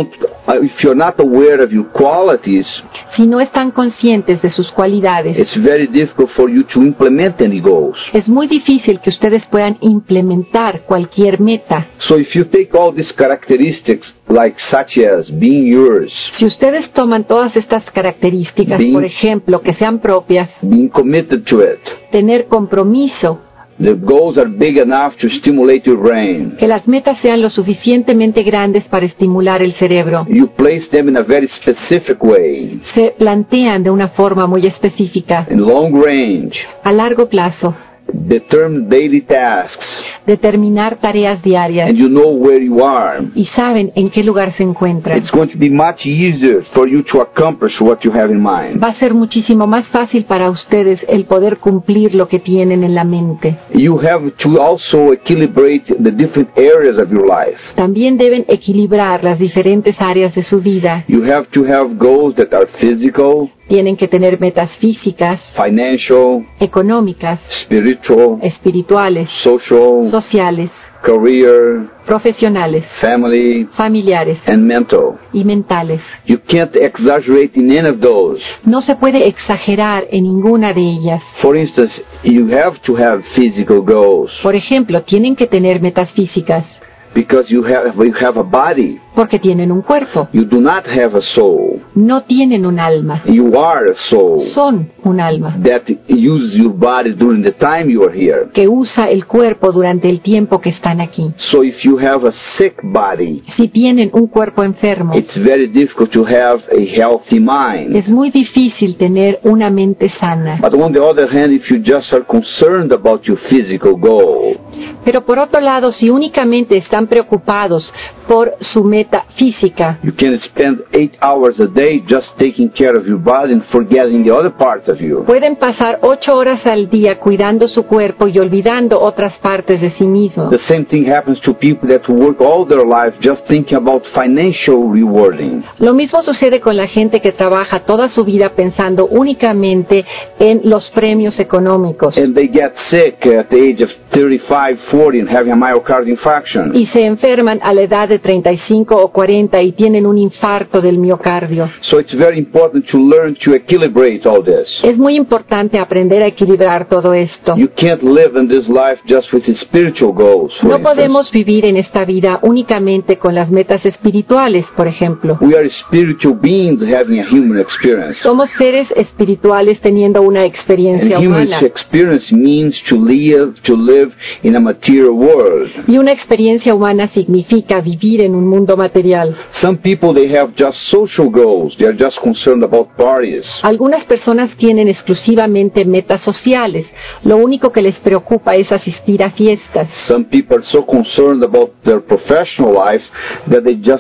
Speaker 1: you're not aware of your qualities,
Speaker 2: Si no están conscientes de sus cualidades,
Speaker 1: it's very difficult for you to implement any goals.
Speaker 2: es muy difícil que ustedes puedan implementar cualquier meta.
Speaker 1: So if you take all these characteristics, like such as being yours,
Speaker 2: Si ustedes toman todas estas características,
Speaker 1: Being-
Speaker 2: por ejemplo, que sean propias,
Speaker 1: being committed to it,
Speaker 2: tener compromiso,
Speaker 1: the goals are big enough to stimulate your brain.
Speaker 2: que las metas sean lo suficientemente grandes para estimular el cerebro,
Speaker 1: You place them in a very specific way,
Speaker 2: se plantean de una forma muy específica,
Speaker 1: in long range,
Speaker 2: a largo plazo,
Speaker 1: determine daily tasks,
Speaker 2: determinar tareas diarias
Speaker 1: and you know where you are.
Speaker 2: y saben en qué lugar se encuentran.
Speaker 1: It's going to be much easier for you to accomplish what you have in mind.
Speaker 2: Va a ser muchísimo más fácil para ustedes el poder cumplir lo que tienen en la mente.
Speaker 1: You have to also equilibrate the different areas of your life.
Speaker 2: También deben equilibrar las diferentes áreas de su vida.
Speaker 1: You have to have goals that are physical,
Speaker 2: Tienen que tener metas físicas,
Speaker 1: financial,
Speaker 2: económicas,
Speaker 1: spiritual,
Speaker 2: espirituales,
Speaker 1: social,
Speaker 2: sociales,
Speaker 1: career,
Speaker 2: profesionales,
Speaker 1: family,
Speaker 2: familiares
Speaker 1: and mental.
Speaker 2: y mentales.
Speaker 1: You can't exaggerate in any of those.
Speaker 2: No se puede exagerar en ninguna de ellas.
Speaker 1: For instance, you have to have physical goals
Speaker 2: Por ejemplo, tienen que tener metas físicas
Speaker 1: because you have a body.
Speaker 2: porque tienen un cuerpo,
Speaker 1: You do not have a soul.
Speaker 2: no tienen un alma,
Speaker 1: You are a soul
Speaker 2: son un alma
Speaker 1: that uses your body during the time you are here.
Speaker 2: que usa el cuerpo durante el tiempo que están aquí.
Speaker 1: So if you have a sick body,
Speaker 2: Si tienen un cuerpo enfermo,
Speaker 1: it's very difficult to have a healthy mind.
Speaker 2: es muy difícil tener una mente sana.
Speaker 1: But on the other hand, if you just are concerned about your physical goal,
Speaker 2: Pero por otro lado, si únicamente están preocupados por su meta física,
Speaker 1: you can spend 8 hours a day just taking care of your body and forgetting the other parts of you.
Speaker 2: pueden pasar 8 horas al día cuidando su cuerpo y olvidando otras partes de sí mismos.
Speaker 1: The same thing happens to people that work all their life just thinking about financial rewarding.
Speaker 2: Lo mismo sucede con la gente que trabaja toda su vida pensando únicamente en los premios económicos
Speaker 1: And they get sick at the age of 35, 40 and having a myocardial infarction.
Speaker 2: y se enferman a la edad de 35 o 40 y tienen un infarto del miocardio.
Speaker 1: So it's very important to learn to equilibrate all this.
Speaker 2: Es muy importante aprender a equilibrar todo esto.
Speaker 1: You can't live in this life just with its spiritual goals, for
Speaker 2: No
Speaker 1: instance.
Speaker 2: podemos vivir en esta vida únicamente con las metas espirituales, por ejemplo.
Speaker 1: We are spiritual beings having a human experience.
Speaker 2: Somos seres espirituales teniendo una
Speaker 1: And
Speaker 2: experiencia
Speaker 1: human
Speaker 2: humana.
Speaker 1: experience means to live in a material world.
Speaker 2: Y una experiencia humana significa vivir en un mundo material.
Speaker 1: Some people, they have just social goals. They are just concerned about parties.
Speaker 2: Algunas personas tienen exclusivamente metas sociales. Lo único que les preocupa es asistir a fiestas.
Speaker 1: Some people are so concerned about their professional lives that they just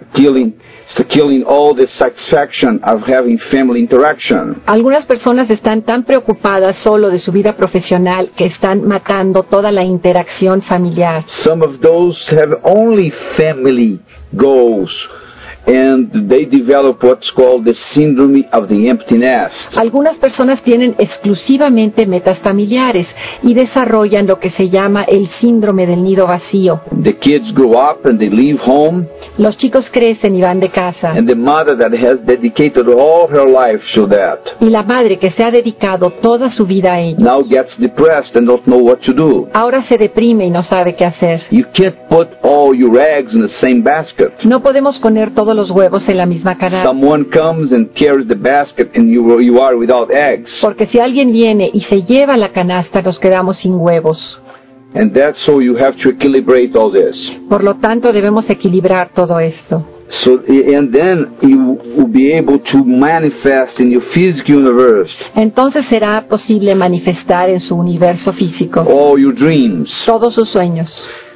Speaker 1: killing all the satisfaction of having family interaction.
Speaker 2: Algunas personas están tan preocupadas solo de su vida profesional que están matando toda la interacción familiar.
Speaker 1: Some of those have only family goals and they develop what's called the syndrome of the empty nest.
Speaker 2: Algunas personas tienen exclusivamente metas familiares y desarrollan lo que se llama el síndrome del nido vacío.
Speaker 1: The kids grow up and they leave home,
Speaker 2: Los chicos crecen y van de casa.
Speaker 1: and the mother that has dedicated all her life to that
Speaker 2: Y la madre que se ha dedicado toda su vida a ello,
Speaker 1: now gets depressed and don't know what to do.
Speaker 2: ahora se deprime y no sabe qué hacer.
Speaker 1: You can't put all your eggs in the same basket.
Speaker 2: No podemos poner todos los huevos en la misma canasta,
Speaker 1: Someone comes and carries the basket and you are without eggs.
Speaker 2: porque si alguien viene y se lleva la canasta, nos quedamos sin huevos.
Speaker 1: And that's so you have to equilibrate all this.
Speaker 2: Por lo tanto, debemos equilibrar todo esto.
Speaker 1: So, and then you will be able to manifest in your physical universe
Speaker 2: Entonces será posible manifestar en su universo físico
Speaker 1: all your dreams.
Speaker 2: todos sus sueños.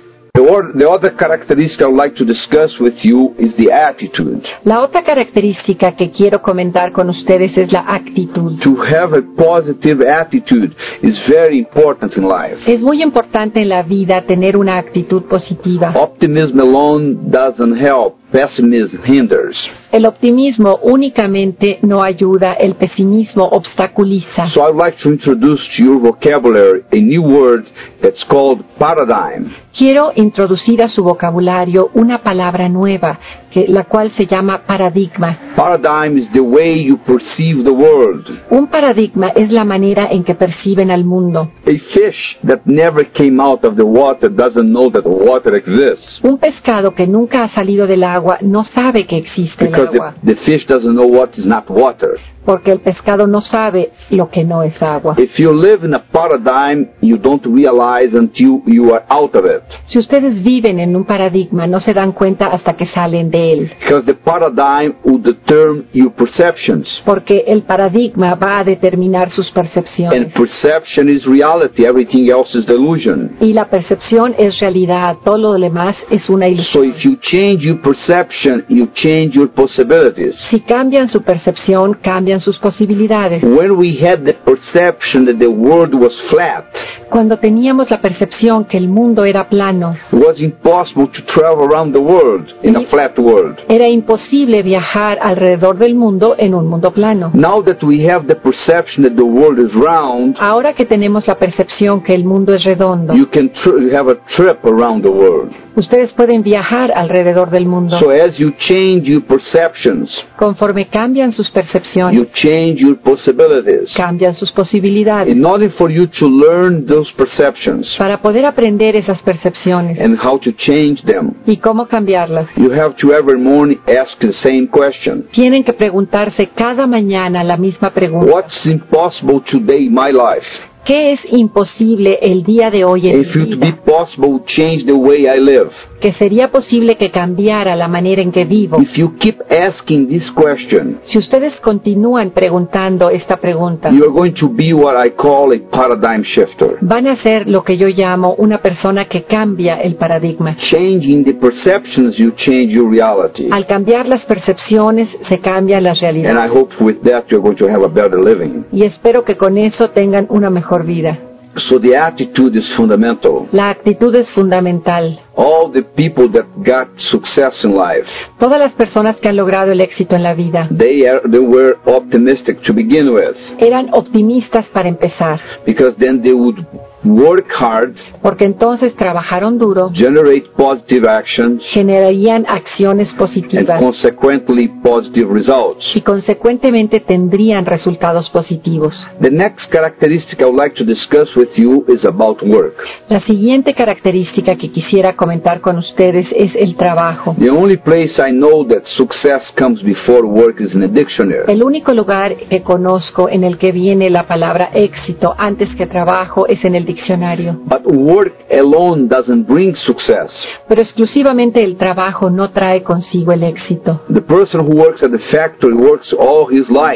Speaker 1: The other characteristic I would like to discuss with you is the attitude.
Speaker 2: La otra característica que quiero comentar con ustedes es la actitud.
Speaker 1: To have a positive attitude is very important in life.
Speaker 2: Es muy importante en la vida tener una actitud positiva.
Speaker 1: Optimism alone doesn't help. Pessimism hinders.
Speaker 2: El optimismo únicamente no ayuda, el pesimismo obstaculiza.
Speaker 1: So I'd like to introduce to your vocabulary a new word that's called paradigm.
Speaker 2: Quiero introducir a su vocabulario una palabra nueva, la cual se llama paradigma.
Speaker 1: Paradigm is the way you perceive the world.
Speaker 2: Un paradigma es la manera en que perciben al mundo.
Speaker 1: A fish that never came out of the water doesn't know that water exists.
Speaker 2: Un pescado que nunca ha salido del agua no sabe que existe el
Speaker 1: Because
Speaker 2: agua,
Speaker 1: the fish doesn't know what is not water.
Speaker 2: porque el pescado no sabe lo que no es agua.
Speaker 1: If you live in a paradigm, you don't realize until you are out of it.
Speaker 2: Si ustedes viven en un paradigma, no se dan cuenta hasta que salen de él,
Speaker 1: Because the paradigm will determine your perceptions.
Speaker 2: porque el paradigma va a determinar sus percepciones.
Speaker 1: And perception is reality. Everything else is delusion.
Speaker 2: Y la percepción es realidad, todo lo demás es una
Speaker 1: So
Speaker 2: ilusión.
Speaker 1: if you change your perception, you change your possibilities.
Speaker 2: Si cambian su percepción, cambian sus posibilidades.
Speaker 1: When we had the perception that the world was flat,
Speaker 2: Cuando teníamos la percepción que el mundo era plano,
Speaker 1: it was impossible to travel around the world in a flat world.
Speaker 2: era imposible viajar alrededor del mundo en un mundo plano.
Speaker 1: Now that we have the perception that the world is round,
Speaker 2: Ahora que tenemos la percepción que el mundo es redondo,
Speaker 1: you can have a trip around the world.
Speaker 2: ustedes pueden viajar alrededor del mundo.
Speaker 1: So as you change your perceptions,
Speaker 2: Conforme cambian sus percepciones,
Speaker 1: you change your possibilities.
Speaker 2: cambian sus posibilidades.
Speaker 1: In order for you to learn those perceptions
Speaker 2: Para poder aprender esas percepciones
Speaker 1: and how to change them,
Speaker 2: y cómo cambiarlas,
Speaker 1: you have to every morning ask the same question.
Speaker 2: tienen que preguntarse cada mañana la misma pregunta.
Speaker 1: What's impossible today in my life?
Speaker 2: ¿Qué es imposible el día de hoy en
Speaker 1: If
Speaker 2: mi
Speaker 1: it
Speaker 2: vida?
Speaker 1: be possible, change the way I live.
Speaker 2: Que sería posible que cambiara la manera en que vivo.
Speaker 1: If you keep asking this question,
Speaker 2: Si ustedes continúan preguntando esta pregunta,
Speaker 1: you are going to be what I call a paradigm shifter.
Speaker 2: van a ser lo que yo llamo una persona que cambia el paradigma.
Speaker 1: Changing the perceptions, you change your reality.
Speaker 2: Al cambiar las percepciones, se cambian las
Speaker 1: And I
Speaker 2: realidades.
Speaker 1: hope with that you're going to have a better living.
Speaker 2: Y espero que con eso tengan una mejor vida.
Speaker 1: So the attitude is fundamental.
Speaker 2: La actitud es fundamental.
Speaker 1: All the people that got success in life,
Speaker 2: Todas las personas que han logrado el éxito en la vida
Speaker 1: they were optimistic to begin with,
Speaker 2: eran optimistas para empezar,
Speaker 1: because then they would work hard,
Speaker 2: porque entonces trabajaron duro,
Speaker 1: generate positive actions,
Speaker 2: generarían acciones
Speaker 1: and
Speaker 2: positivas
Speaker 1: consequently positive results.
Speaker 2: y consecuentemente tendrían resultados positivos.
Speaker 1: The next characteristic I would like to discuss with you is about work.
Speaker 2: La siguiente característica que quisiera comentar con ustedes es el trabajo.
Speaker 1: The only place I know that success comes before work is in a dictionary.
Speaker 2: El único lugar que conozco en el que viene la palabra éxito antes que trabajo es en el diccionario.
Speaker 1: But work alone doesn't bring success.
Speaker 2: Pero exclusivamente el trabajo no trae consigo el éxito.
Speaker 1: The person who works at the factory works all his life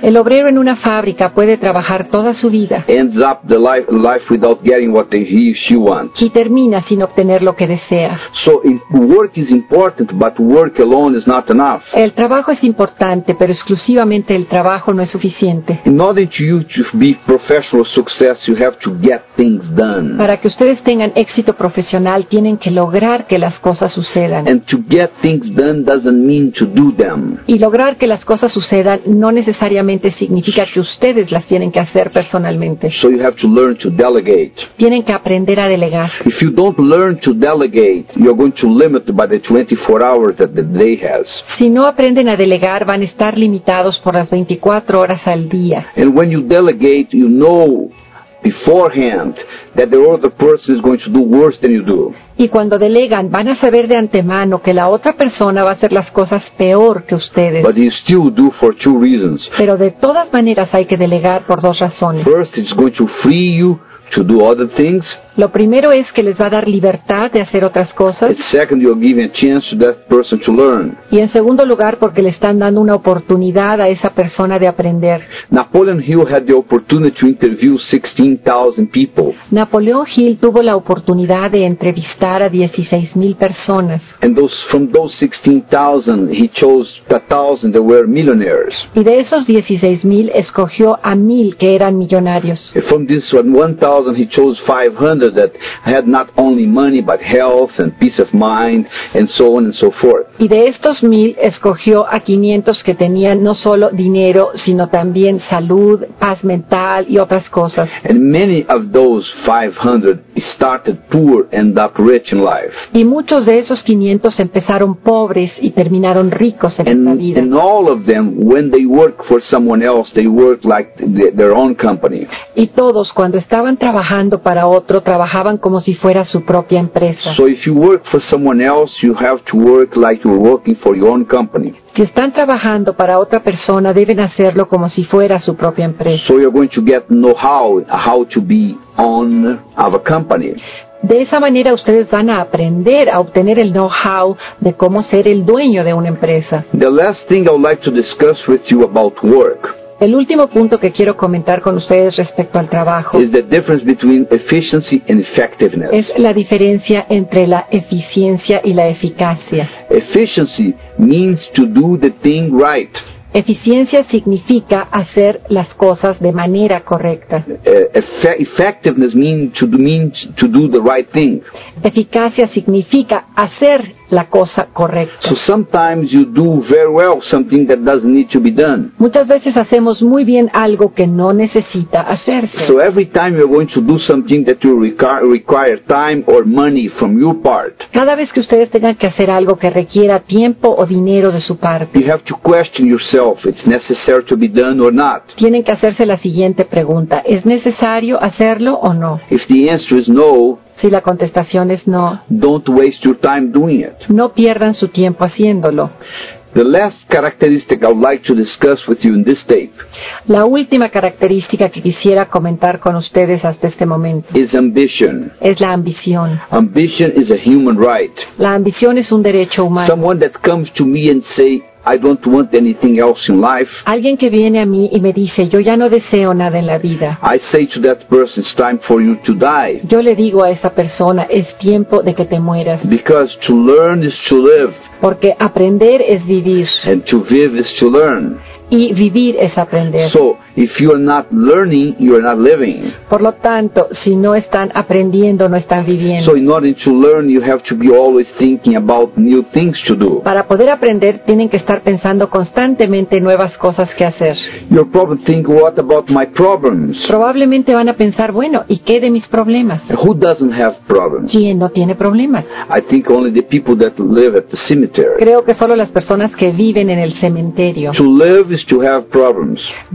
Speaker 2: El obrero en una fábrica puede trabajar toda su vida
Speaker 1: ends up the life without getting what he or she wants.
Speaker 2: y termina sin obtener lo que desea.
Speaker 1: So work is important, but work alone is not enough.
Speaker 2: El trabajo es importante, pero exclusivamente el trabajo no es suficiente.
Speaker 1: In order to you to be professional success, you have to get things done.
Speaker 2: Para que ustedes tengan éxito profesional, tienen que lograr que las cosas sucedan.
Speaker 1: And to get things done doesn't mean to do them.
Speaker 2: Y lograr que las cosas sucedan no necesariamente significa que ustedes las tienen que hacer personalmente.
Speaker 1: So you have to learn to delegate.
Speaker 2: Tienen que aprender a delegar.
Speaker 1: If you don't learn to delegate, you're going to limit by the 24 hours that the day has.
Speaker 2: Si no aprenden a delegar, van a estar limitados por las 24 horas al día.
Speaker 1: And when you delegate, you know beforehand that the other person is going to do worse than you do.
Speaker 2: Y cuando delegan, van a saber de antemano que la otra persona va a hacer las cosas peor que ustedes.
Speaker 1: But you still do for two reasons.
Speaker 2: Pero de todas maneras hay que delegar por dos razones.
Speaker 1: First, it's going to free you to do other things.
Speaker 2: Lo primero es que les va a dar libertad de hacer otras cosas.
Speaker 1: And second, you're giving a chance to that person to learn.
Speaker 2: Y en segundo lugar, porque le están dando una oportunidad a esa persona de aprender.
Speaker 1: Napoleon Hill had the opportunity to interview 16,000 people.
Speaker 2: Napoleón Hill tuvo la oportunidad de entrevistar a 16,000 personas.
Speaker 1: And from those 16,000, he chose 1,000 that were millionaires.
Speaker 2: Y de esos 16,000 escogió a 1,000 que eran millonarios.
Speaker 1: And from this 1,000, he chose 500 that had not only money but health and peace of mind and so on and so forth.
Speaker 2: Y de estos 1,000 escogió a 500 que tenían no solo dinero, sino también salud, paz mental y otras cosas.
Speaker 1: And many of those 500 started poor and up rich in life.
Speaker 2: Y muchos de esos 500 empezaron pobres y terminaron ricos en la vida.
Speaker 1: And all of them, when they work for someone else, they work like their own company.
Speaker 2: Y todos, cuando estaban trabajando para otro, trabajaban como si fuera su propia empresa.
Speaker 1: So if you work for someone else, you have to work like you're working for your own company.
Speaker 2: Si están trabajando para otra persona, deben hacerlo como si fuera su propia empresa.
Speaker 1: So you're going to get know-how, how to be owner of a company.
Speaker 2: De esa manera ustedes van a aprender a obtener el know-how de cómo ser el dueño de una empresa.
Speaker 1: The last thing I would like to discuss with you about work
Speaker 2: El último punto que quiero comentar con ustedes respecto al trabajo
Speaker 1: is the difference between efficiency and effectiveness.
Speaker 2: es la diferencia entre la eficiencia y la eficacia.
Speaker 1: Efficiency means to do the thing right.
Speaker 2: Eficiencia significa hacer las cosas de manera correcta.
Speaker 1: Effectiveness means to do the right thing.
Speaker 2: Eficacia significa hacer la cosa correcta.
Speaker 1: So sometimes you do very well something that doesn't need to be done.
Speaker 2: Muchas veces hacemos muy bien algo que no necesita hacerse.
Speaker 1: So every time you're going to do something that you require time or money from your part,
Speaker 2: Cada vez que ustedes tengan que hacer algo que requiera tiempo o dinero de su parte,
Speaker 1: you have to question yourself, it's necessary to be done or not.
Speaker 2: tienen que hacerse la siguiente pregunta: ¿es necesario hacerlo o no?
Speaker 1: If the answer is no,
Speaker 2: Si la contestación es no,
Speaker 1: don't waste your time doing it.
Speaker 2: no pierdan su tiempo haciéndolo.
Speaker 1: The last characteristic I would like to discuss with you in this tape
Speaker 2: La última característica que quisiera comentar con ustedes hasta este momento
Speaker 1: is ambition.
Speaker 2: es la ambición.
Speaker 1: Ambition is a human right.
Speaker 2: La ambición es un derecho humano.
Speaker 1: Someone that comes to me and say, I don't want anything else in life,
Speaker 2: Alguien que viene a mí y me dice, yo ya no deseo nada en la vida.
Speaker 1: I say to that person, it's time for you to die.
Speaker 2: Yo le digo a esa persona, es tiempo de que te mueras.
Speaker 1: Because to learn is to live,
Speaker 2: Porque aprender es vivir
Speaker 1: and to live is to learn.
Speaker 2: y vivir es aprender.
Speaker 1: So, if you're not learning, you're not living.
Speaker 2: Por lo tanto, si no están aprendiendo, no están viviendo.
Speaker 1: So in order to learn, you have to be always thinking about new things to do.
Speaker 2: Para poder aprender, tienen que estar pensando constantemente en nuevas cosas que hacer.
Speaker 1: You'll probably think, what about my problems?
Speaker 2: Probablemente van a pensar, bueno, ¿y qué de mis problemas?
Speaker 1: Who doesn't have problems?
Speaker 2: ¿Quién no tiene problemas?
Speaker 1: I think only the people that live at the cemetery.
Speaker 2: Creo que solo las personas que viven en el cementerio.
Speaker 1: To live is to have problems.
Speaker 2: Vivir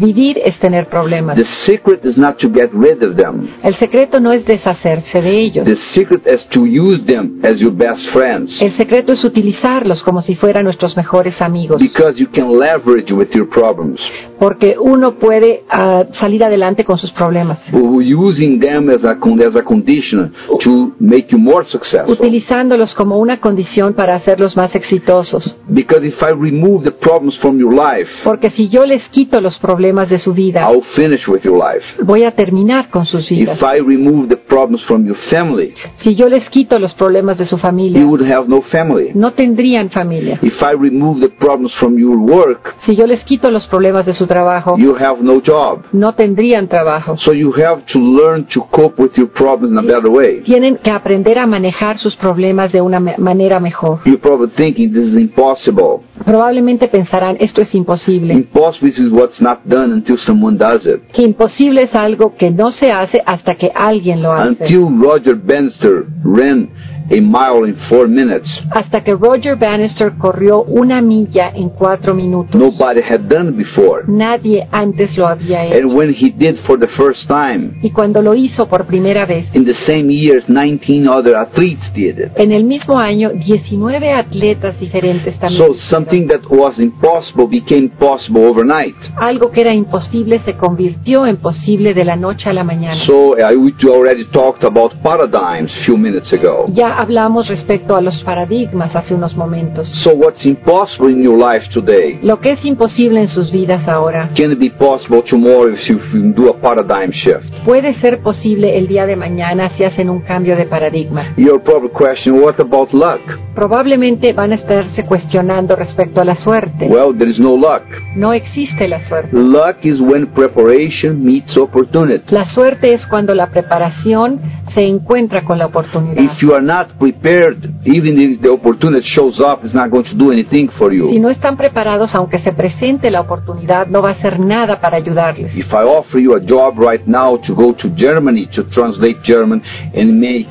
Speaker 2: es tener problemas.
Speaker 1: The secret is not to get rid of them.
Speaker 2: El secreto no es deshacerse de ellos.
Speaker 1: The secret is to use them as your best friends.
Speaker 2: El secreto es utilizarlos como si fueran nuestros mejores amigos.
Speaker 1: Because you can leverage with your problems.
Speaker 2: Porque uno puede salir adelante con sus problemas.
Speaker 1: Using them as a condition to make you more successful.
Speaker 2: Utilizándolos como una condición para hacerlos más exitosos.
Speaker 1: Because if I remove the problems from your life,
Speaker 2: porque si yo les quito los problemas de su vida,
Speaker 1: I'll finish with your life.
Speaker 2: Voy a terminar con sus vidas.
Speaker 1: If I remove the problems from your family,
Speaker 2: si yo les quito los problemas de su familia,
Speaker 1: you would have no family.
Speaker 2: No tendrían familia.
Speaker 1: If I remove the problems from your work,
Speaker 2: si yo les quito los problemas de su trabajo,
Speaker 1: you have no job.
Speaker 2: No tendrían trabajo.
Speaker 1: So you have to learn to cope with your problems in a better way.
Speaker 2: Tienen que aprender a manejar sus problemas de una manera mejor.
Speaker 1: You're probably thinking this is impossible.
Speaker 2: Probablemente pensarán, esto es imposible.
Speaker 1: Impossible is what's not done until someone does it.
Speaker 2: Que imposible es algo que no se hace hasta que alguien lo hace.
Speaker 1: Until Roger Bannister ran a mile in 4 minutes.
Speaker 2: Hasta que Roger Bannister corrió 1 milla en 4 minutos.
Speaker 1: Nobody had done it before.
Speaker 2: Nadie antes lo había hecho.
Speaker 1: And when he did for the first time,
Speaker 2: y cuando lo hizo por primera vez,
Speaker 1: in the same year, 19 other athletes did it.
Speaker 2: En el mismo año, 19 atletas diferentes también.
Speaker 1: So something that was impossible became possible overnight.
Speaker 2: Algo que era imposible se convirtió en posible de la noche a la mañana.
Speaker 1: So we already talked about paradigms a few minutes ago.
Speaker 2: Ya hablamos respecto a los paradigmas hace unos momentos.
Speaker 1: So what's impossible in your life today?
Speaker 2: Lo que es imposible en sus vidas ahora.
Speaker 1: Can it be possible tomorrow if you do a paradigm shift?
Speaker 2: Puede ser posible el día de mañana si hacen un cambio de paradigma.
Speaker 1: You're probably questioning, what about luck?
Speaker 2: Probablemente van a estarse cuestionando respecto a la suerte.
Speaker 1: Well, there is no luck.
Speaker 2: No existe la suerte.
Speaker 1: Luck is when preparation meets opportunity.
Speaker 2: La suerte es cuando la preparación se encuentra con la oportunidad.
Speaker 1: If you are not prepared, even if the opportunity shows up, it's not going to do anything for you.
Speaker 2: Si no están preparados, aunque se presente la oportunidad, no va a hacer nada para ayudarles.
Speaker 1: If I offer you a job right now to go to Germany to translate German and make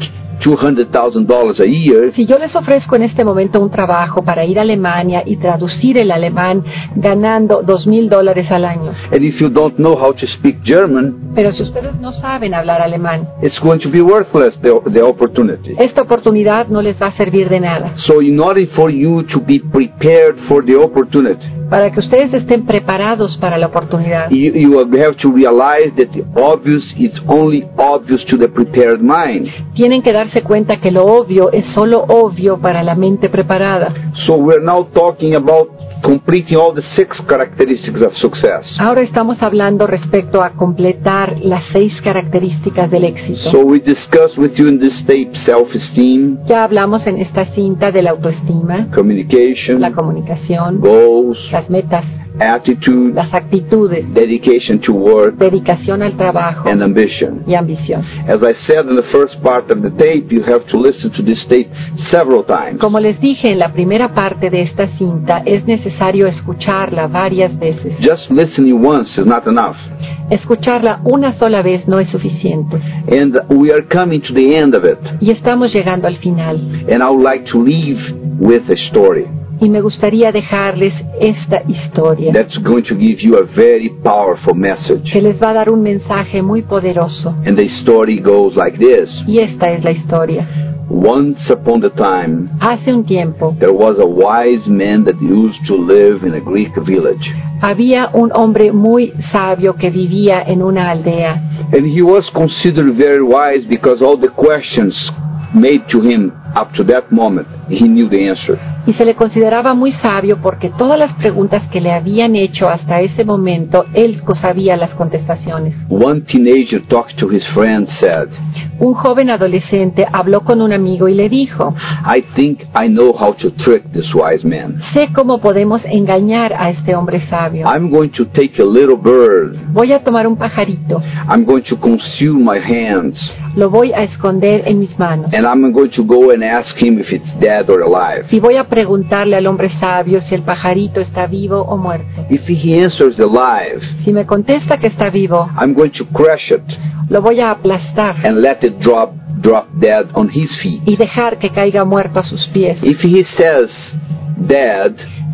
Speaker 1: $200,000 a year.
Speaker 2: Si yo les ofrezco en este momento un trabajo para ir a Alemania y traducir el alemán ganando $2,000 al año.
Speaker 1: And if you don't know how to speak German,
Speaker 2: pero si ustedes no saben hablar alemán,
Speaker 1: it's going to be worthless, the opportunity.
Speaker 2: Esta oportunidad no les va a servir de nada.
Speaker 1: So in order for you to be prepared for the opportunity,
Speaker 2: para que ustedes estén preparados para la oportunidad,
Speaker 1: you have to realize that the obvious is only obvious to the prepared mind.
Speaker 2: Tienen que darse cuenta que lo obvio es solo obvio para la mente preparada.
Speaker 1: So we're now talking about completing all the 6 characteristics of success.
Speaker 2: Ahora estamos hablando respecto a completar las 6 características del éxito.
Speaker 1: So we discussed with you in this tape self-esteem.
Speaker 2: Ya hablamos en esta cinta de la autoestima,
Speaker 1: communication,
Speaker 2: la comunicación,
Speaker 1: goals,
Speaker 2: las metas,
Speaker 1: attitude,
Speaker 2: las actitudes,
Speaker 1: dedication to work,
Speaker 2: dedicación al trabajo,
Speaker 1: and ambition.
Speaker 2: Y ambición.
Speaker 1: As I said in the first part of the tape, you have to listen to this tape several times.
Speaker 2: Como les dije en la primera parte de esta cinta, es necesario escucharla varias veces.
Speaker 1: Just listening once is not enough.
Speaker 2: Escucharla una sola vez no es suficiente.
Speaker 1: And we are coming to the end of it.
Speaker 2: Y estamos llegando al final.
Speaker 1: And I would like to leave with a story.
Speaker 2: Y me gustaría dejarles esta historia.
Speaker 1: That's going to give you a very powerful message.
Speaker 2: Que les va a dar un mensaje muy poderoso.
Speaker 1: And the story goes like this.
Speaker 2: Y esta es la historia.
Speaker 1: Once upon a time,
Speaker 2: hace un tiempo,
Speaker 1: there was a wise man that used to live in a Greek village.
Speaker 2: Había un hombre muy sabio que vivía en una aldea.
Speaker 1: And he was considered very wise because all the questions made to him up to that moment, he knew the answer.
Speaker 2: Y se le consideraba muy sabio porque todas las preguntas que le habían hecho hasta ese momento, él sabía las contestaciones.
Speaker 1: One teenager talked to his friend, said,
Speaker 2: un joven adolescente habló con un amigo y le dijo,
Speaker 1: I think I know how to trick this wise man.
Speaker 2: Sé cómo podemos engañar a este hombre sabio.
Speaker 1: I'm going to take a little bird.
Speaker 2: Voy a tomar un pajarito.
Speaker 1: I'm going to conceal my hands.
Speaker 2: Lo voy a esconder en mis manos.
Speaker 1: And I'm going to go and ask him if it's dead or alive.
Speaker 2: Y voy a preguntarle al hombre sabio si el pajarito está vivo o muerto.
Speaker 1: If he answers alive,
Speaker 2: si me contesta que está vivo,
Speaker 1: I'm going to crush it.
Speaker 2: Lo voy a aplastar.
Speaker 1: And let it drop dead on his feet.
Speaker 2: Y dejar que caiga muerto a sus pies.
Speaker 1: If he says dead,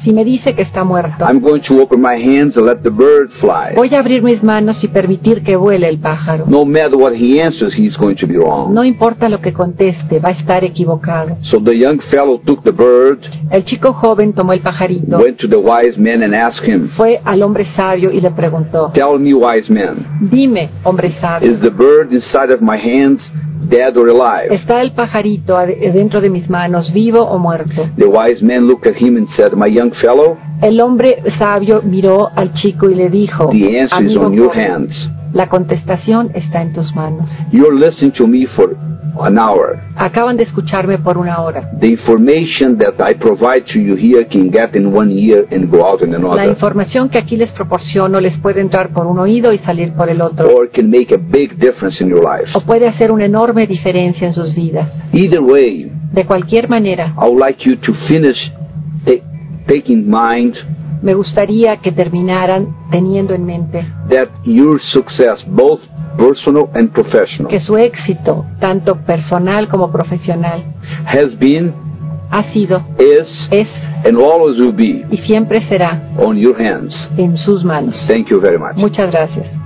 Speaker 2: Si me dice que está muerto,
Speaker 1: I'm going to open my hands and let the bird fly.
Speaker 2: voy a abrir mis manos y permitir que vuele el pájaro.
Speaker 1: No matter what he answers, he's going to be wrong.
Speaker 2: No importa lo que conteste, va a estar equivocado.
Speaker 1: So the young fellow took the bird,
Speaker 2: El chico joven tomó el pajarito,
Speaker 1: went to the wise man and asked him,
Speaker 2: fue al hombre sabio y le preguntó,
Speaker 1: "Tell me, wise man,
Speaker 2: dime, hombre sabio,
Speaker 1: is the bird inside of my hands dead or alive?"
Speaker 2: ¿está el pajarito dentro de mis manos, vivo o muerto?
Speaker 1: The wise man looked at him and said, "My young fellow,
Speaker 2: El hombre sabio miró al chico y le dijo,
Speaker 1: the answer is
Speaker 2: amigo
Speaker 1: on your
Speaker 2: joven,
Speaker 1: hands.
Speaker 2: la contestación está en tus manos.
Speaker 1: You're listening to me for an hour.
Speaker 2: Acaban de escucharme por una hora.
Speaker 1: The information that I provide to you here can get in one ear and go out in
Speaker 2: La
Speaker 1: another,
Speaker 2: información que aquí les proporciono les puede entrar por un oído y salir por el otro,
Speaker 1: or it can make a big difference in your life.
Speaker 2: o puede hacer una enorme diferencia en sus vidas.
Speaker 1: Either way,
Speaker 2: De cualquier manera,
Speaker 1: I would like you to finish taking mind
Speaker 2: me gustaría que terminaran teniendo en mente
Speaker 1: that your success, both personal and professional,
Speaker 2: que su éxito, tanto personal como profesional,
Speaker 1: has been,
Speaker 2: ha sido,
Speaker 1: is,
Speaker 2: es
Speaker 1: and always will be
Speaker 2: y siempre será
Speaker 1: on your hands.
Speaker 2: en sus manos.
Speaker 1: Thank you very much.
Speaker 2: Muchas gracias.